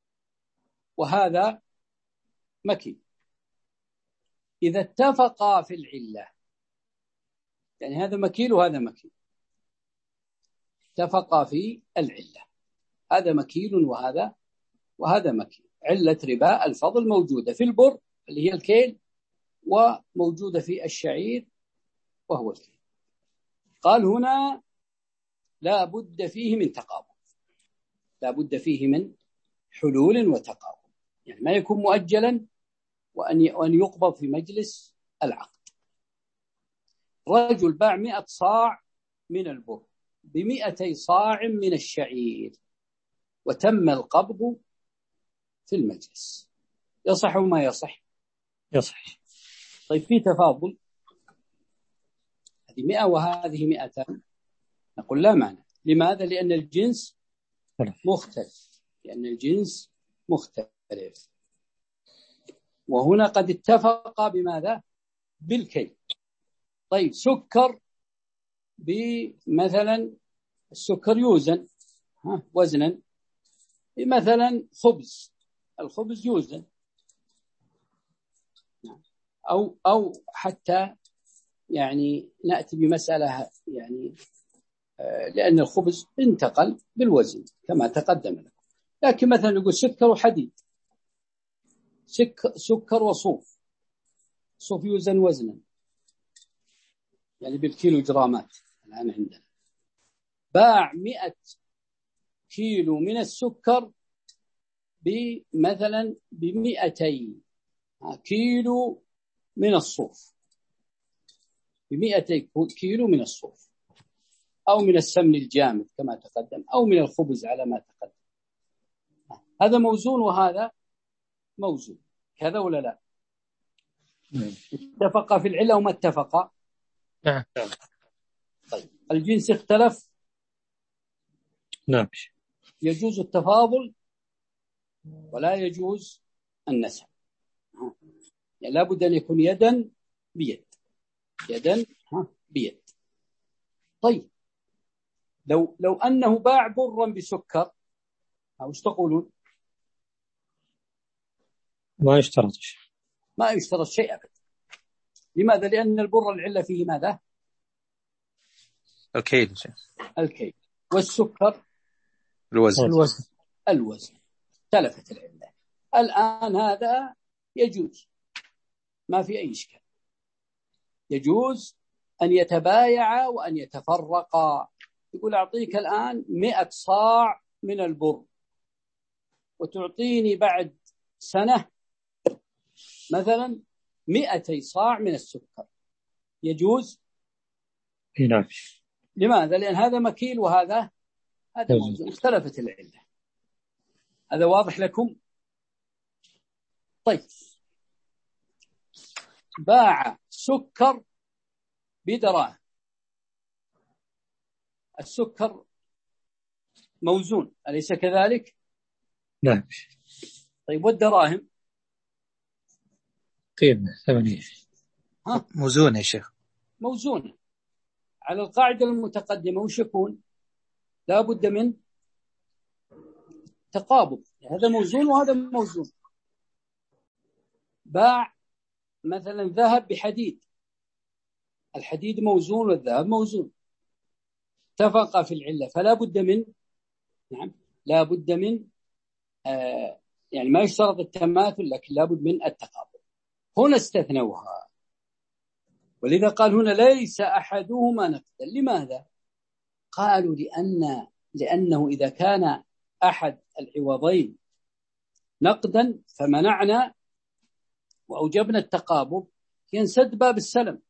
وهذا مكيل، إذا اتفقا في العلة، يعني هذا مكيل وهذا مكيل، اتفقا في العلة، هذا مكيل وهذا وهذا مكيل، علة ربا الفضل موجودة في البر اللي هي الكيل، وموجودة في الشعير وهو الكيل. قال هنا لا بد فيه من تقابل، لا بد فيه من حلول وتقابل، يعني ما يكون مؤجلا وأن يقبض في مجلس العقد. رجل باع مئة صاع من البر بمئتي صاع من الشعير وتم القبض في المجلس، يصح وما يصح؟ يصح. طيب في تفاضل، هذه مئة وهذه مئتان، نقول لا مانع. لماذا؟ لأن الجنس مختلف، لأن الجنس مختلف. وهنا قد اتفق بماذا؟ بالكيل. طيب سكر بمثلا، السكر يوزن ها وزنا، مثلا خبز، الخبز يوزن، أو أو حتى يعني نأتي بمسألة يعني لأن الخبز انتقل بالوزن كما تقدم لكم، لكن مثلا نقول سكر وحديد، سكر وصوف، صوف يوزن وزنا يعني بالكيلو جرامات. الآن عندنا باع مئة كيلو من السكر بمثلا بمئتي كيلو من الصوف، بمئتي كيلو من الصوف أو من السمن الجامد كما تقدم، أو من الخبز على ما تقدم. هذا موزون وهذا موزون، كذا ولا لا؟ اتفق في العلة وما اتفق؟ نعم. طيب الجنس اختلف؟ نعم. يجوز التفاضل ولا يجوز النسب، يعني لابد أن يكون يدا بيد. يدا ها بيد. طيب لو لو أنه باع برا بسكر وش تقولون؟ ما يشترط شيء، ما يشترط شيء أبدا. لماذا؟ لأن البر العلة فيه ماذا؟ الكيل الكيل، والسكر الوزن الوزن الوزن. اختلفت العلة. الآن هذا يجوز، ما في أي إشكال، يجوز أن يتبايع وأن يتفرقا. يقول أعطيك الآن مئة صاع من البر وتعطيني بعد سنة مثلا مئتي صاع من السكر، يجوز؟ نعم. لماذا؟ لأن هذا مكيل وهذا هذا موزون. اختلفت العلة. هذا واضح لكم؟ طيب باع سكر بدراهم، السكر موزون أليس كذلك؟ نعم. طيب والدراهم قيمة ثمنية موزون يا شيخ، موزون. على القاعدة المتقدمة وش يكون؟ لا بد من تقابل، هذا موزون وهذا موزون. باع مثلا ذهب بحديد، الحديد موزون والذهب موزون، اتفق في العلة، فلا بد من نعم لا بد من آه يعني ما يشترط التماثل لكن لا بد من التقابل. هنا استثنوها، ولذا قال هنا ليس أحدهما نقدا. لماذا؟ قالوا لأن لأنه إذا كان أحد العوضين نقدا فمنعنا وأوجبنا التقابض ينسد باب السلم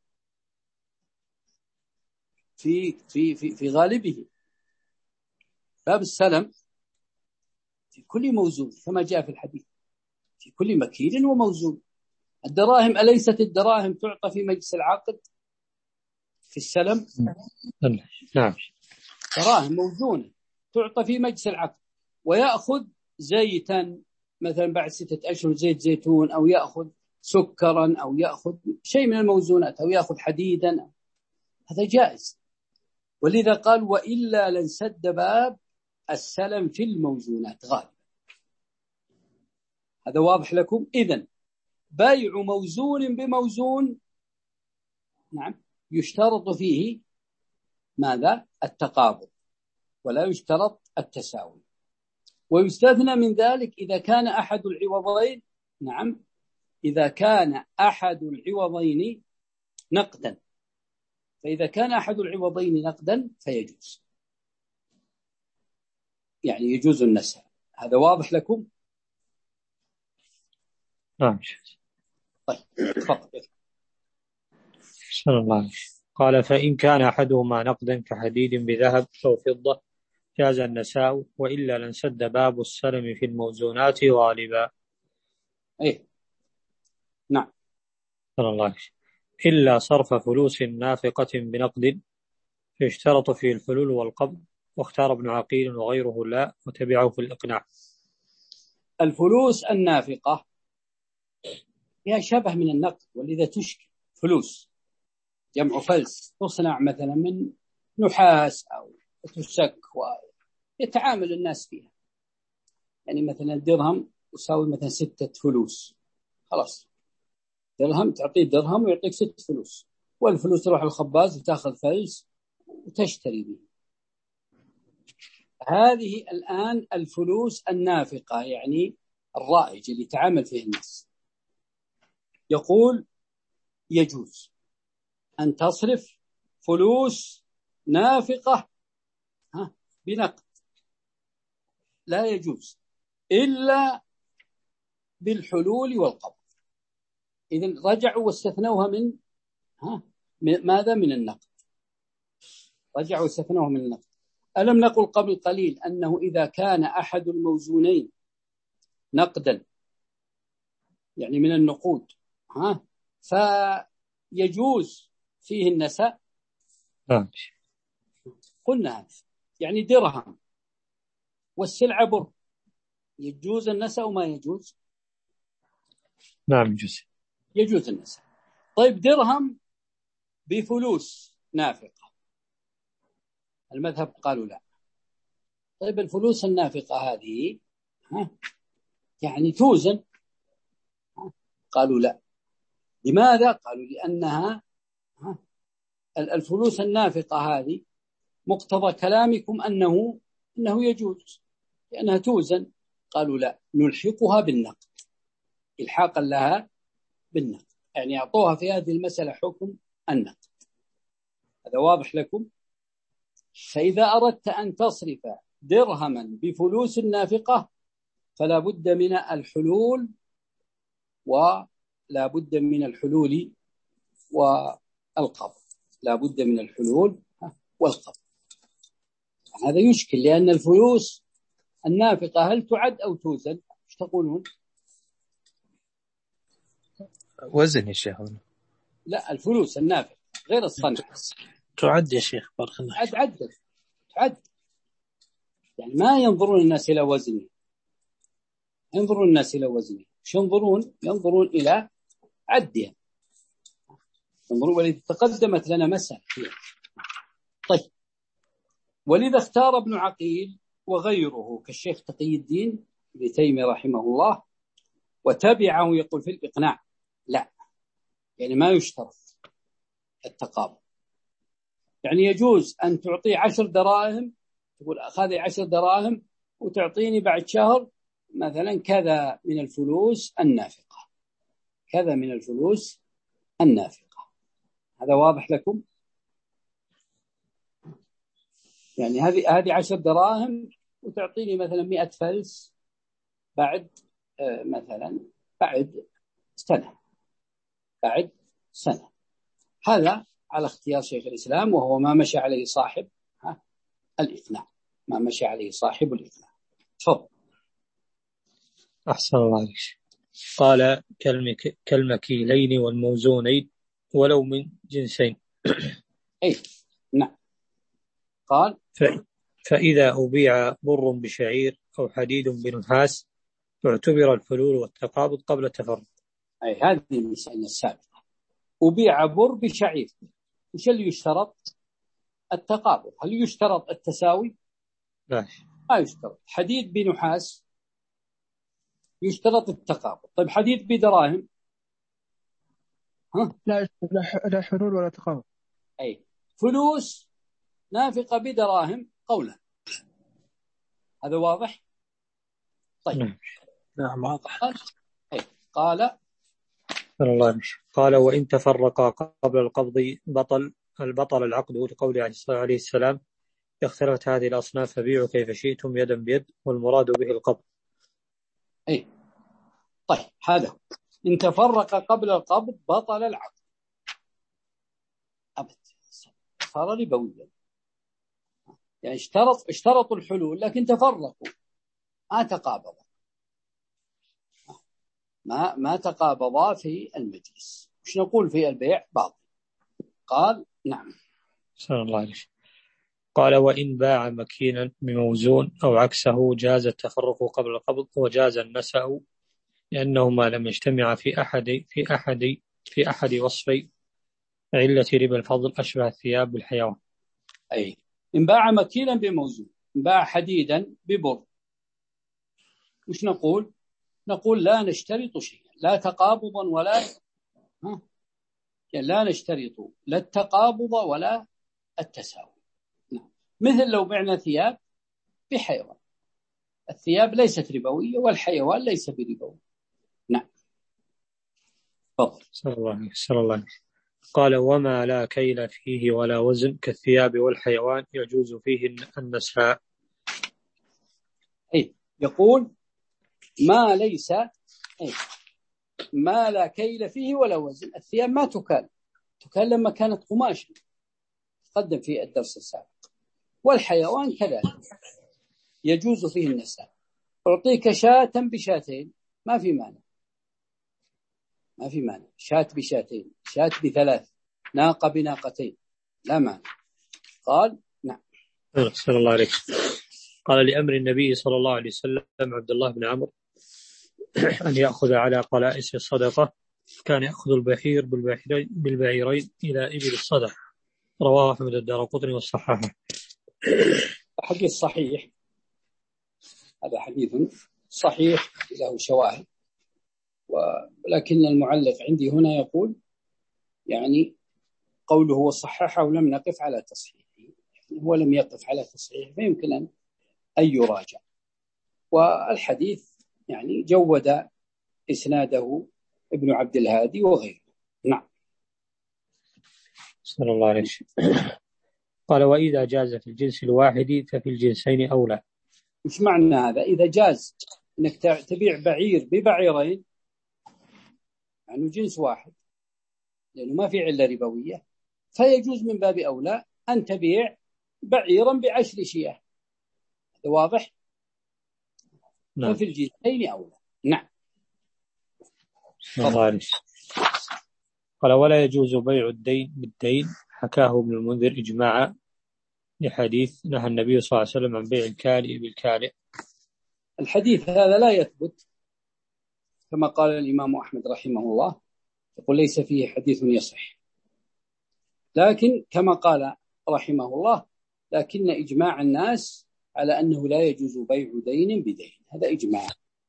في في في في غالبه. باب السلم في كل موزون كما جاء في الحديث، في كل مكيل وموزون. الدراهم أليست الدراهم تعطى في مجلس العقد في السلم؟ نعم. دراهم موزونة تعطى في مجلس العقد، ويأخذ زيتا مثلا بعد ستة أشهر زيت زيتون، أو يأخذ سكرا، أو يأخذ شيء من الموزونات، أو يأخذ حديدا، هذا جائز. ولذا قال وإلا لنسد باب السلم في الموزونات غالبا. هذا واضح لكم؟ إذن بيع موزون بموزون نعم يشترط فيه ماذا؟ التقابض، ولا يشترط التساوي. ويستثنى من ذلك إذا كان أحد العوضين نعم إذا كان أحد العوضين نقدا، فإذا كان أحد العوضين نقدا فيجوز، يعني يجوز النسخ. هذا واضح لكم؟ نعم. طيب تفضل. صلى الله عليه وسلم. قال فإن كان أحدهما نقدا كحديد بذهب أو فضة جاز النساء، وإلا لانسد باب السلم في الموزونات غالبا. إيه نعم. صلى الله عليه وسلم. إلا صرف فلوس نافقة بنقد فيشترط فيه الحلول والقبض، واختار ابن عقيل وغيره لا، وتبعه في الإقناع. الفلوس النافقة هي شبه من النقد، ولذا تشكل. فلوس جمع فلس، تصنع مثلا من نحاس أو تسك ويتعامل الناس فيها. يعني مثلا الدرهم يساوي مثلا ستة فلوس، خلاص درهم تعطيه درهم ويعطيك ست فلوس، والفلوس تروح الخباز وتأخذ فلس وتشتري به. هذه الآن الفلوس النافقة، يعني الرائج اللي يتعامل فيه الناس. يقول يجوز أن تصرف فلوس نافقة بنقد، لا يجوز إلا بالحلول والقبض. إذن رجعوا واستثنوها من ها ماذا؟ من النقد. رجعوا واستثنوها من النقد. ألم نقل قبل قليل أنه إذا كان أحد الموزونين نقدا يعني من النقود ها فيجوز فيه النساء؟ نعم. قلنا هذا يعني درهم والسلعة بر، يجوز النساء وما يجوز؟ نعم يجوز. يجوز النساء. طيب درهم بفلوس نافقة. المذهب قالوا لا. طيب الفلوس النافقة هذه ها يعني توزن؟ قالوا لا. لماذا؟ قالوا لأنها الفلوس النافقة هذه مقتضى كلامكم أنه أنه يجوز لأنها توزن. قالوا لا، نلحقها بالنقد، إلحاقا لها بالنقد، يعني يعطوها في هذه المسألة حكم النقد. هذا واضح لكم؟ فإذا أردت أن تصرف درهما بفلوس نافقة فلا بد من الحلول، ولا بد من الحلول والقبض، لا بد من الحلول والقبض. هذا يشكل، لأن الفلوس النافقة هل تعد أو توزن؟ ايش تقولون؟ وزن يا شيخ. لا، الفلوس النافقة غير الصنعة تعد يا شيخ بارك الله عد عد تعد، يعني ما ينظرون الناس إلى وزنه، ينظرون الناس إلى وزنه، مش ينظرون ينظرون إلى عدها، ينظرون. ولذا تقدمت لنا مسألة. طيب، ولذا اختار ابن عقيل وغيره كالشيخ تقي الدين ابن تيمية رحمه الله وتبعه يقول في الإقناع لا، يعني ما يشترط التقابل. يعني يجوز أن تعطي عشر دراهم، تقول أخذي عشر دراهم وتعطيني بعد شهر مثلا كذا من الفلوس النافقة، كذا من الفلوس النافقة. هذا واضح لكم؟ يعني هذه هذه عشر دراهم وتعطيني مثلا مئة فلس بعد آه مثلا بعد سنة، بعد سنة. هذا على اختيار شيخ الإسلام، وهو ما مشى عليه صاحب ها الإقناع، ما مشى عليه صاحب الإقناع. تفضل. أحسن الله عليك. قال كالمكيلين والموزونين ولو من جنسين. أي نعم. قال فإذا أبيع بر بشعير أو حديد بنحاس فاعتبر الحلول والتقابض قبل التفرق. أي هذه المسألة السابقة. أبيع بر بشعير، وش اللي يشترط؟ التقابض. هل يشترط التساوي؟ لا، ما يشترط. حديد بنحاس يشترط التقابض. طيب حديد بدراهم ها؟ لا لا حلول ولا تقابض. أي فلوس نافقة بدراهم قولا. هذا واضح؟ طيب نعم واضح. قال أي قال قال وإن تفرقا قبل القبض بطل البطل العقد، لقول عليه السلام اختلفت هذه الأصناف فبيعوا كيف شئتم يدا بيد، والمراد به القبض. أي طيب هذا إن تفرق قبل القبض بطل العقد أبد، صار ربويا. يعني اشترط اشترطوا الحلول لكن تفرقوا، ما تقابضا، ما ما تقابضا في المجلس. وش نقول في البيع باطل؟ قال نعم. صلى الله عليه وسلم. قال وإن باع مكينا بموزون أو عكسه جاز التفرق قبل القبض وجاز النسأ، لأنهما لم يجتمعا في أحد في أحد في أحد وصفي علة ربا الفضل أشبه الثياب بالحيوان. أي إن باع مكينا بموزون، إن باع حديدا ببر، وش نقول؟ نقول لا نشترط شيئا، لا تقابضا ولا ها؟ يعني لا نشترط لا التقابض ولا التساوي. نعم. مثل لو بعنا ثياب بحيوان، الثياب ليست ربوية والحيوان ليس بربوي. نعم. تفضل. صلى الله عليه وسلم. قال وما لا كيل فيه ولا وزن كالثياب والحيوان يجوز فيه النساء. أي يقول ما ليس أي ما لا كيل فيه ولا وزن. الثياب ما تكال، تكال لما كانت قماشا، تقدم في الدرس السابق. والحيوان كذلك يجوز فيه النساء. أعطيك شاة بشاتين ما في مانع، ما في مانع. شاة بشاتين، شاة بثلاث، ناقة بناقتين، لا مانع. قال نعم. صلى الله عليه وسلم. قال لأمر النبي صلى الله عليه وسلم عبد الله بن عمرو أن يأخذ على قلائس الصدقة كان يأخذ البحير بالبحيرين, بالبعيرين إلى إبل الصدع. رواه أحمد الدارقطني والصحاحة. حديث صحيح، هذا حديث صحيح له شواهد، ولكن المعلق عندي هنا يقول يعني قوله وصححه ولم نقف على تصحيحه، يعني هو لم يقف على تصحيحه فيمكن أن يراجع. والحديث يعني جود إسناده ابن عبد الهادي وغيره. نعم. صلى الله عليه وسلم. قال وإذا جاز في الجنس الواحد ففي الجنسين أولى. مش معنى هذا إذا جاز أنك تبيع بعير ببعيرين يعني جنس واحد لأنه ما في علة ربوية، فيجوز من باب أولى أن تبيع بعيرا بعشر شياه. هذا واضح؟ نعم. ففي الجنسين أولى. نعم. قال ولا يجوز بيع الدين بالدين، حكاه ابن المنذر إجماعا لحديث نهى النبي صلى الله عليه وسلم عن بيع الكالئ بالكالئ. الحديث هذا لا يثبت كما قال الإمام أحمد رحمه الله، يقول ليس فيه حديث يصح، لكن كما قال رحمه الله لكن إجماع الناس على أنه لا يجوز بيع دين بدين، هذا إجماع.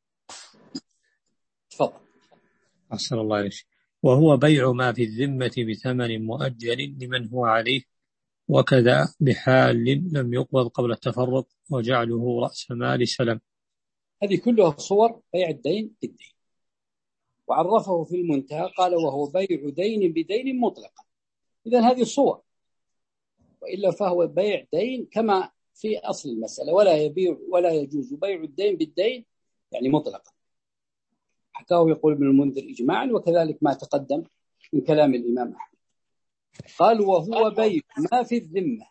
تفضل. أحسن الله عليك. وهو بيع ما في الذمة بثمن مؤجل لمن هو عليه، وكذا بحال لم يقبض قبل التفرق وجعله رأس مال سلم. هذه كلها صور بيع الدين بالدين. وعرفه في المنتهى قال وهو بيع دين بدين مطلقا. إذن هذه صور، وإلا فهو بيع دين كما في أصل المسألة، ولا يبيع ولا يجوز بيع الدين بالدين يعني مطلقا. حكاه يقول ابن المنذر إجماعا، وكذلك ما تقدم من كلام الإمام أحمد. قال وهو بيع ما في الذمة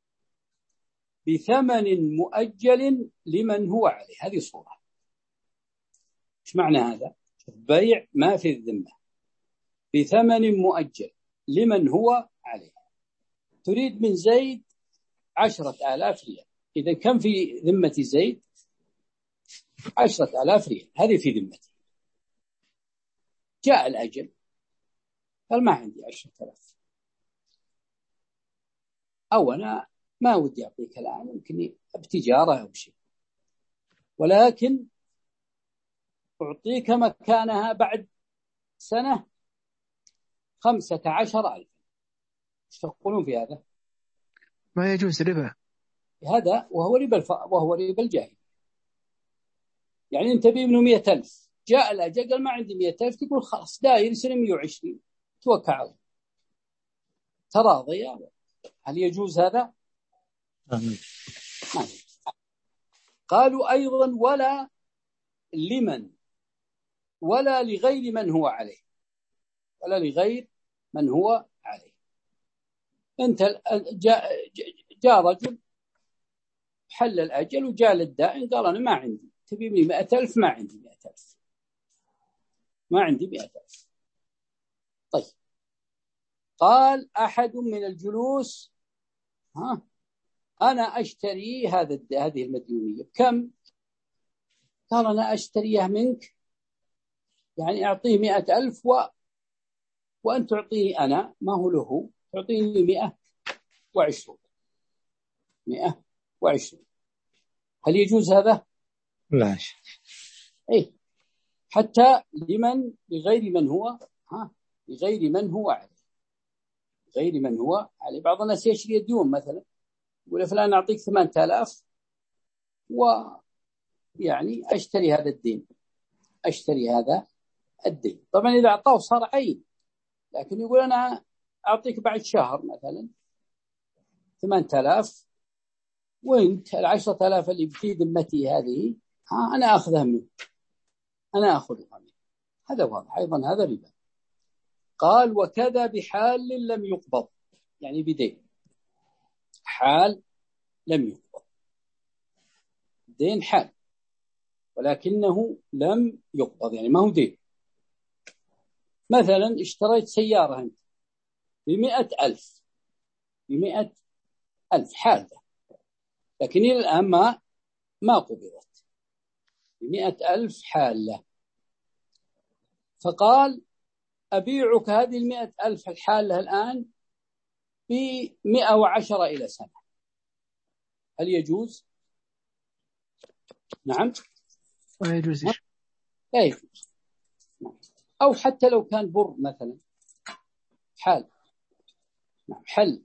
بثمن مؤجل لمن هو عليه. هذه صورة. إيش معنى هذا؟ بيع ما في الذمة بثمن مؤجل لمن هو عليه. تريد من زيد عشرة آلاف ريال، إذا كم في ذمة زيد؟ عشرة آلاف ريال، هذه في ذمتي. جاء الأجل قال ما عندي عشرة آلاف، أو أنا ما ودي أعطيك الآن، يمكن بتجارة أو شيء، ولكن أعطيك مكانها بعد سنة خمسة عشر ألف. ايش تقولون في هذا؟ ما يجوز ربا هذا، وهو ربا الف... وهو ربا الجاهل. يعني أنت بي منه مئة ألف، جاء الأجل قال ما عندي مئة ألف، تقول خلاص داير سنة مئة وعشرين، توكل على الله، تراضي. هل يجوز هذا؟ آمين. قالوا أيضا ولا لمن ولا لغير من هو عليه، ولا لغير من هو عليه. أنت جاء, جاء رجل حل الأجل وجاء للدائن قال أنا ما عندي، تبي لي مئة ألف؟ ما عندي مئة ألف، ما عندي مئة ألف. طيب قال أحد من الجلوس ها أنا أشتري هذا هذه المديونية بكم؟ قال أنا أشتريها منك، يعني أعطيه مئة ألف و... وأن تعطيه أنا ما هو له، تعطيني مئة وعشرون مئة وعشرون. هل يجوز هذا؟ لا. إيه، حتى لمن لغير من هو ها لغير من هو عليه، غير من هو عليه. بعض الناس يشتري الديون مثلا، يقول فلان أعطيك ثمانية آلاف ويعني أشتري هذا الدين، أشتري هذا الدين. طبعا إذا أعطاه صار عين، لكن يقول أنا أعطيك بعد شهر مثلا ثمانية آلاف، وانت العشرة آلاف اللي في ذمتي هذه ها أنا أخذها منه، أنا أخذها منه. هذا واضح أيضا، هذا ربا. قال وكذا بحال لم يقبض، يعني بدين، حال لم يقبض، دين حال ولكنه لم يقبض، يعني ما هو دين. مثلا اشتريت سيارة أنت بمئة ألف، بمئة ألف حال ده، لكن إلى الآن ما ما قبضت، بمئة ألف حالة. فقال أبيعك هذه المئة ألف الحالة الآن بمئة وعشرة إلى سنة، هل يجوز؟ نعم لا يجوز. لا يجوز. أو حتى لو كان بر مثلا حال، نعم حل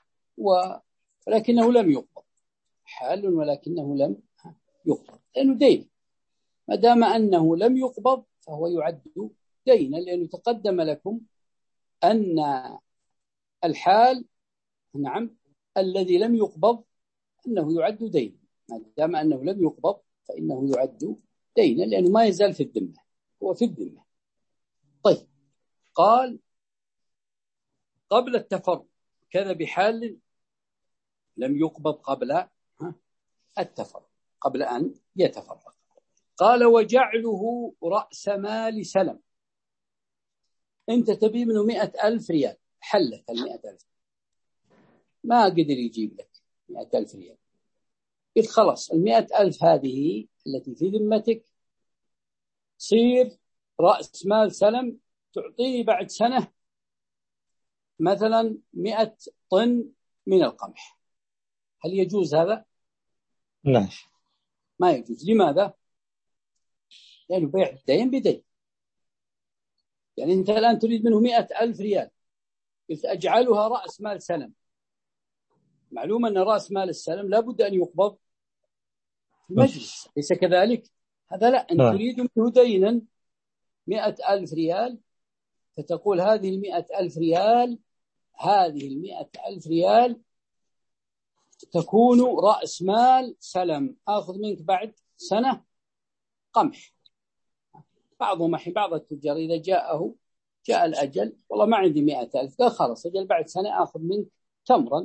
ولكنه لم يقبض، حال ولكنه لم يقبض لأنه دين، ما دام أنه لم يقبض فهو يعد دينا، لأنه تقدم لكم أن الحال نعم الذي لم يقبض أنه يعد دينا، ما دام أنه لم يقبض فإنه يعد دينا لأنه ما يزال في الذمة، هو في الذمة. طيب قال قبل التفرق كذا بحال لم يقبض قبل التفرق، قبل أن يتفرق. قال وجعله رأس مال سلم، أنت تبي منه مئة ألف ريال، حلت المئة ألف، ما قدر يجيب لك مئة ألف ريال، قلت خلاص المئة ألف هذه التي في ذمتك تصير رأس مال سلم، تعطيني بعد سنة مثلا مئة طن من القمح، هل يجوز هذا؟ لا ما يجوز. لماذا؟ لأنه بيع الدين بدين، يعني أنت الآن تريد منه مئة ألف ريال، قلت أجعلها رأس مال سلم، معلوم أن رأس مال السلم لابد أن يقبض في المجلس، ليس كذلك؟ هذا لا، أن تريد منه دينا مئة ألف ريال، فتقول هذه المئة ألف ريال هذه المئة ألف ريال تكون رأس مال سلم، آخذ منك بعد سنة قمح. بعضهم الحين بعض التجار إذا جاءه جاء الأجل والله ما عندي مئة ألف، قال خلاص أجل بعد سنة آخذ منك تمرا،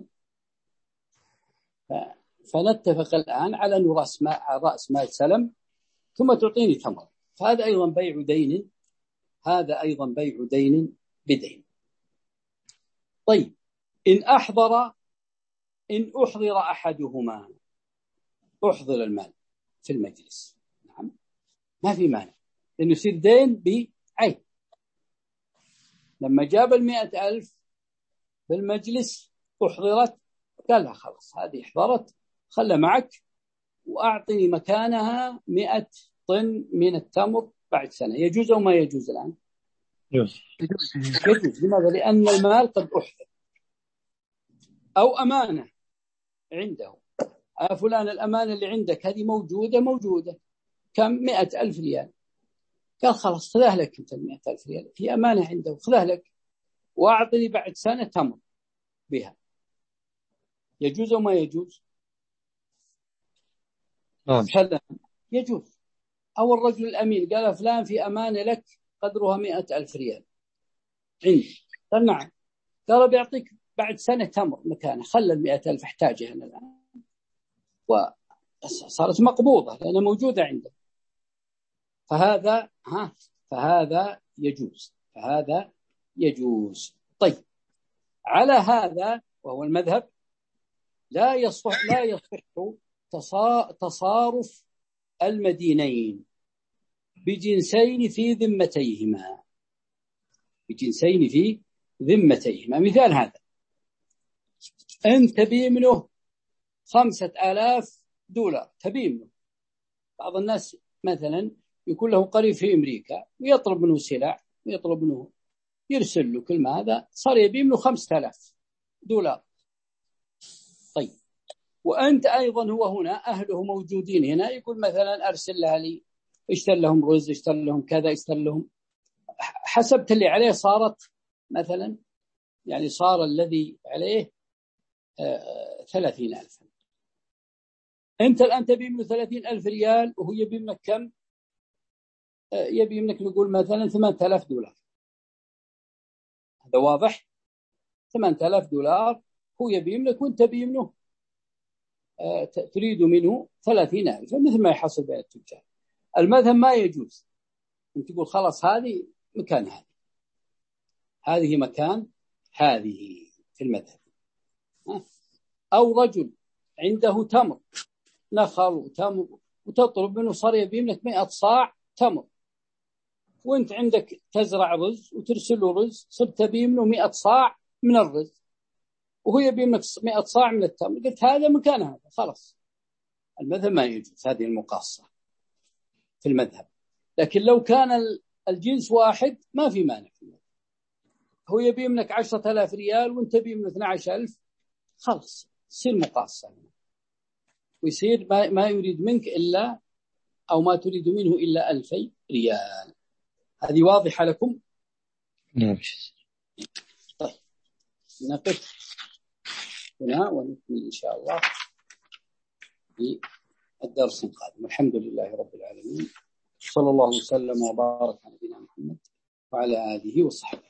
فنتفق الآن على أنه رأس مال, رأس مال سلم ثم تعطيني تمرا، فهذا أيضا بيع دين، هذا أيضا بيع دين بدين. طيب إن أحضر إن أحضر أحدهما، أحضر المال في المجلس، نعم ما في مانع لأنه يصير دين بعين. لما جاب المئة ألف بالمجلس أحضرت، قال لها خلاص هذه احضرت، خلى معك وأعطني مكانها مئة طن من التمر بعد سنة، يجوز أو ما يجوز الآن؟ يجوز. يجوز. لماذا؟ لأن المال قد أحضر. أو أمانة عنده، آه فلان الأمانة اللي عندك هذه موجودة موجودة كم؟ مئة ألف ريال، قال خلاص خذها لك أنت المئة ألف ريال، هي أمانة عنده خذها لك وأعطني بعد سنة تمر بها، يجوز أو ما يجوز؟ هذا يجوز. أو الرجل الأمين قال فلان في أمانة لك قدرها مئة ألف ريال عندي، قال نعم، قال بيعطيك بعد سنة تمر مكانه، خلى المئة ألف احتاجها أنا الآن، وصارت مقبوضة لأنها موجودة عنده، فهذا ها فهذا يجوز، فهذا يجوز. طيب على هذا وهو المذهب لا يصح لا يصح تصارف المدينين بجنسين في ذمتيهما، بجنسين في ذمتيهما. مثال هذا، أنت تبي منه خمسة آلاف دولار، تبي منه، بعض الناس مثلا يكون له قريب في أمريكا ويطلب منه سلع ويطلب منه يرسل له كل ما هذا، صار يبي منه خمسة آلاف دولار. طيب وأنت أيضا هو هنا أهله موجودين هنا، يقول مثلا أرسل لها لي، اشتري لهم رز، اشتري لهم كذا، اشتري لهم، حسبت اللي عليه صارت مثلا يعني صار الذي عليه آه ثلاثين ألف، أنت الآن تبي منه ثلاثين ألف ريال وهو يبي منك كم؟ آه يبي منك نقول مثلا ثمانية آلاف دولار، هذا واضح؟ ثمانية آلاف دولار هو يبي منك وأنت تبي منه آه تريد منه ثلاثين ألف، مثل ما يحصل بين التجار. المذهب ما يجوز أن تقول خلاص هذه مكان هذه، هذه مكان هذه في المذهب. أو رجل عنده تمر، نخل وتمر، وتطلب منه صار يبي منك مئة صاع تمر، وانت عندك تزرع رز وترسل له رز، صرت تبي منه مئة صاع من الرز وهو يبي منك مئة صاع من التمر، قلت هذا مكان هذا، خلاص المذهب ما يجوز هذه المقاصة في المذهب. لكن لو كان الجنس واحد ما في مانع، هو يبي منك عشرة آلاف ريال وانت تبي منه اثني عشر ألف، خلاص تصير مقاصة، ويصير ما, ما يريد منك إلا أو ما تريد منه إلا ألفي ريال. هذه واضحة لكم؟ نعم. طيب نقف هنا ونكمل إن شاء الله في الدرس القادم. الحمد لله رب العالمين، صلى الله وسلم وبارك على نبينا محمد وعلى آله وصحبه.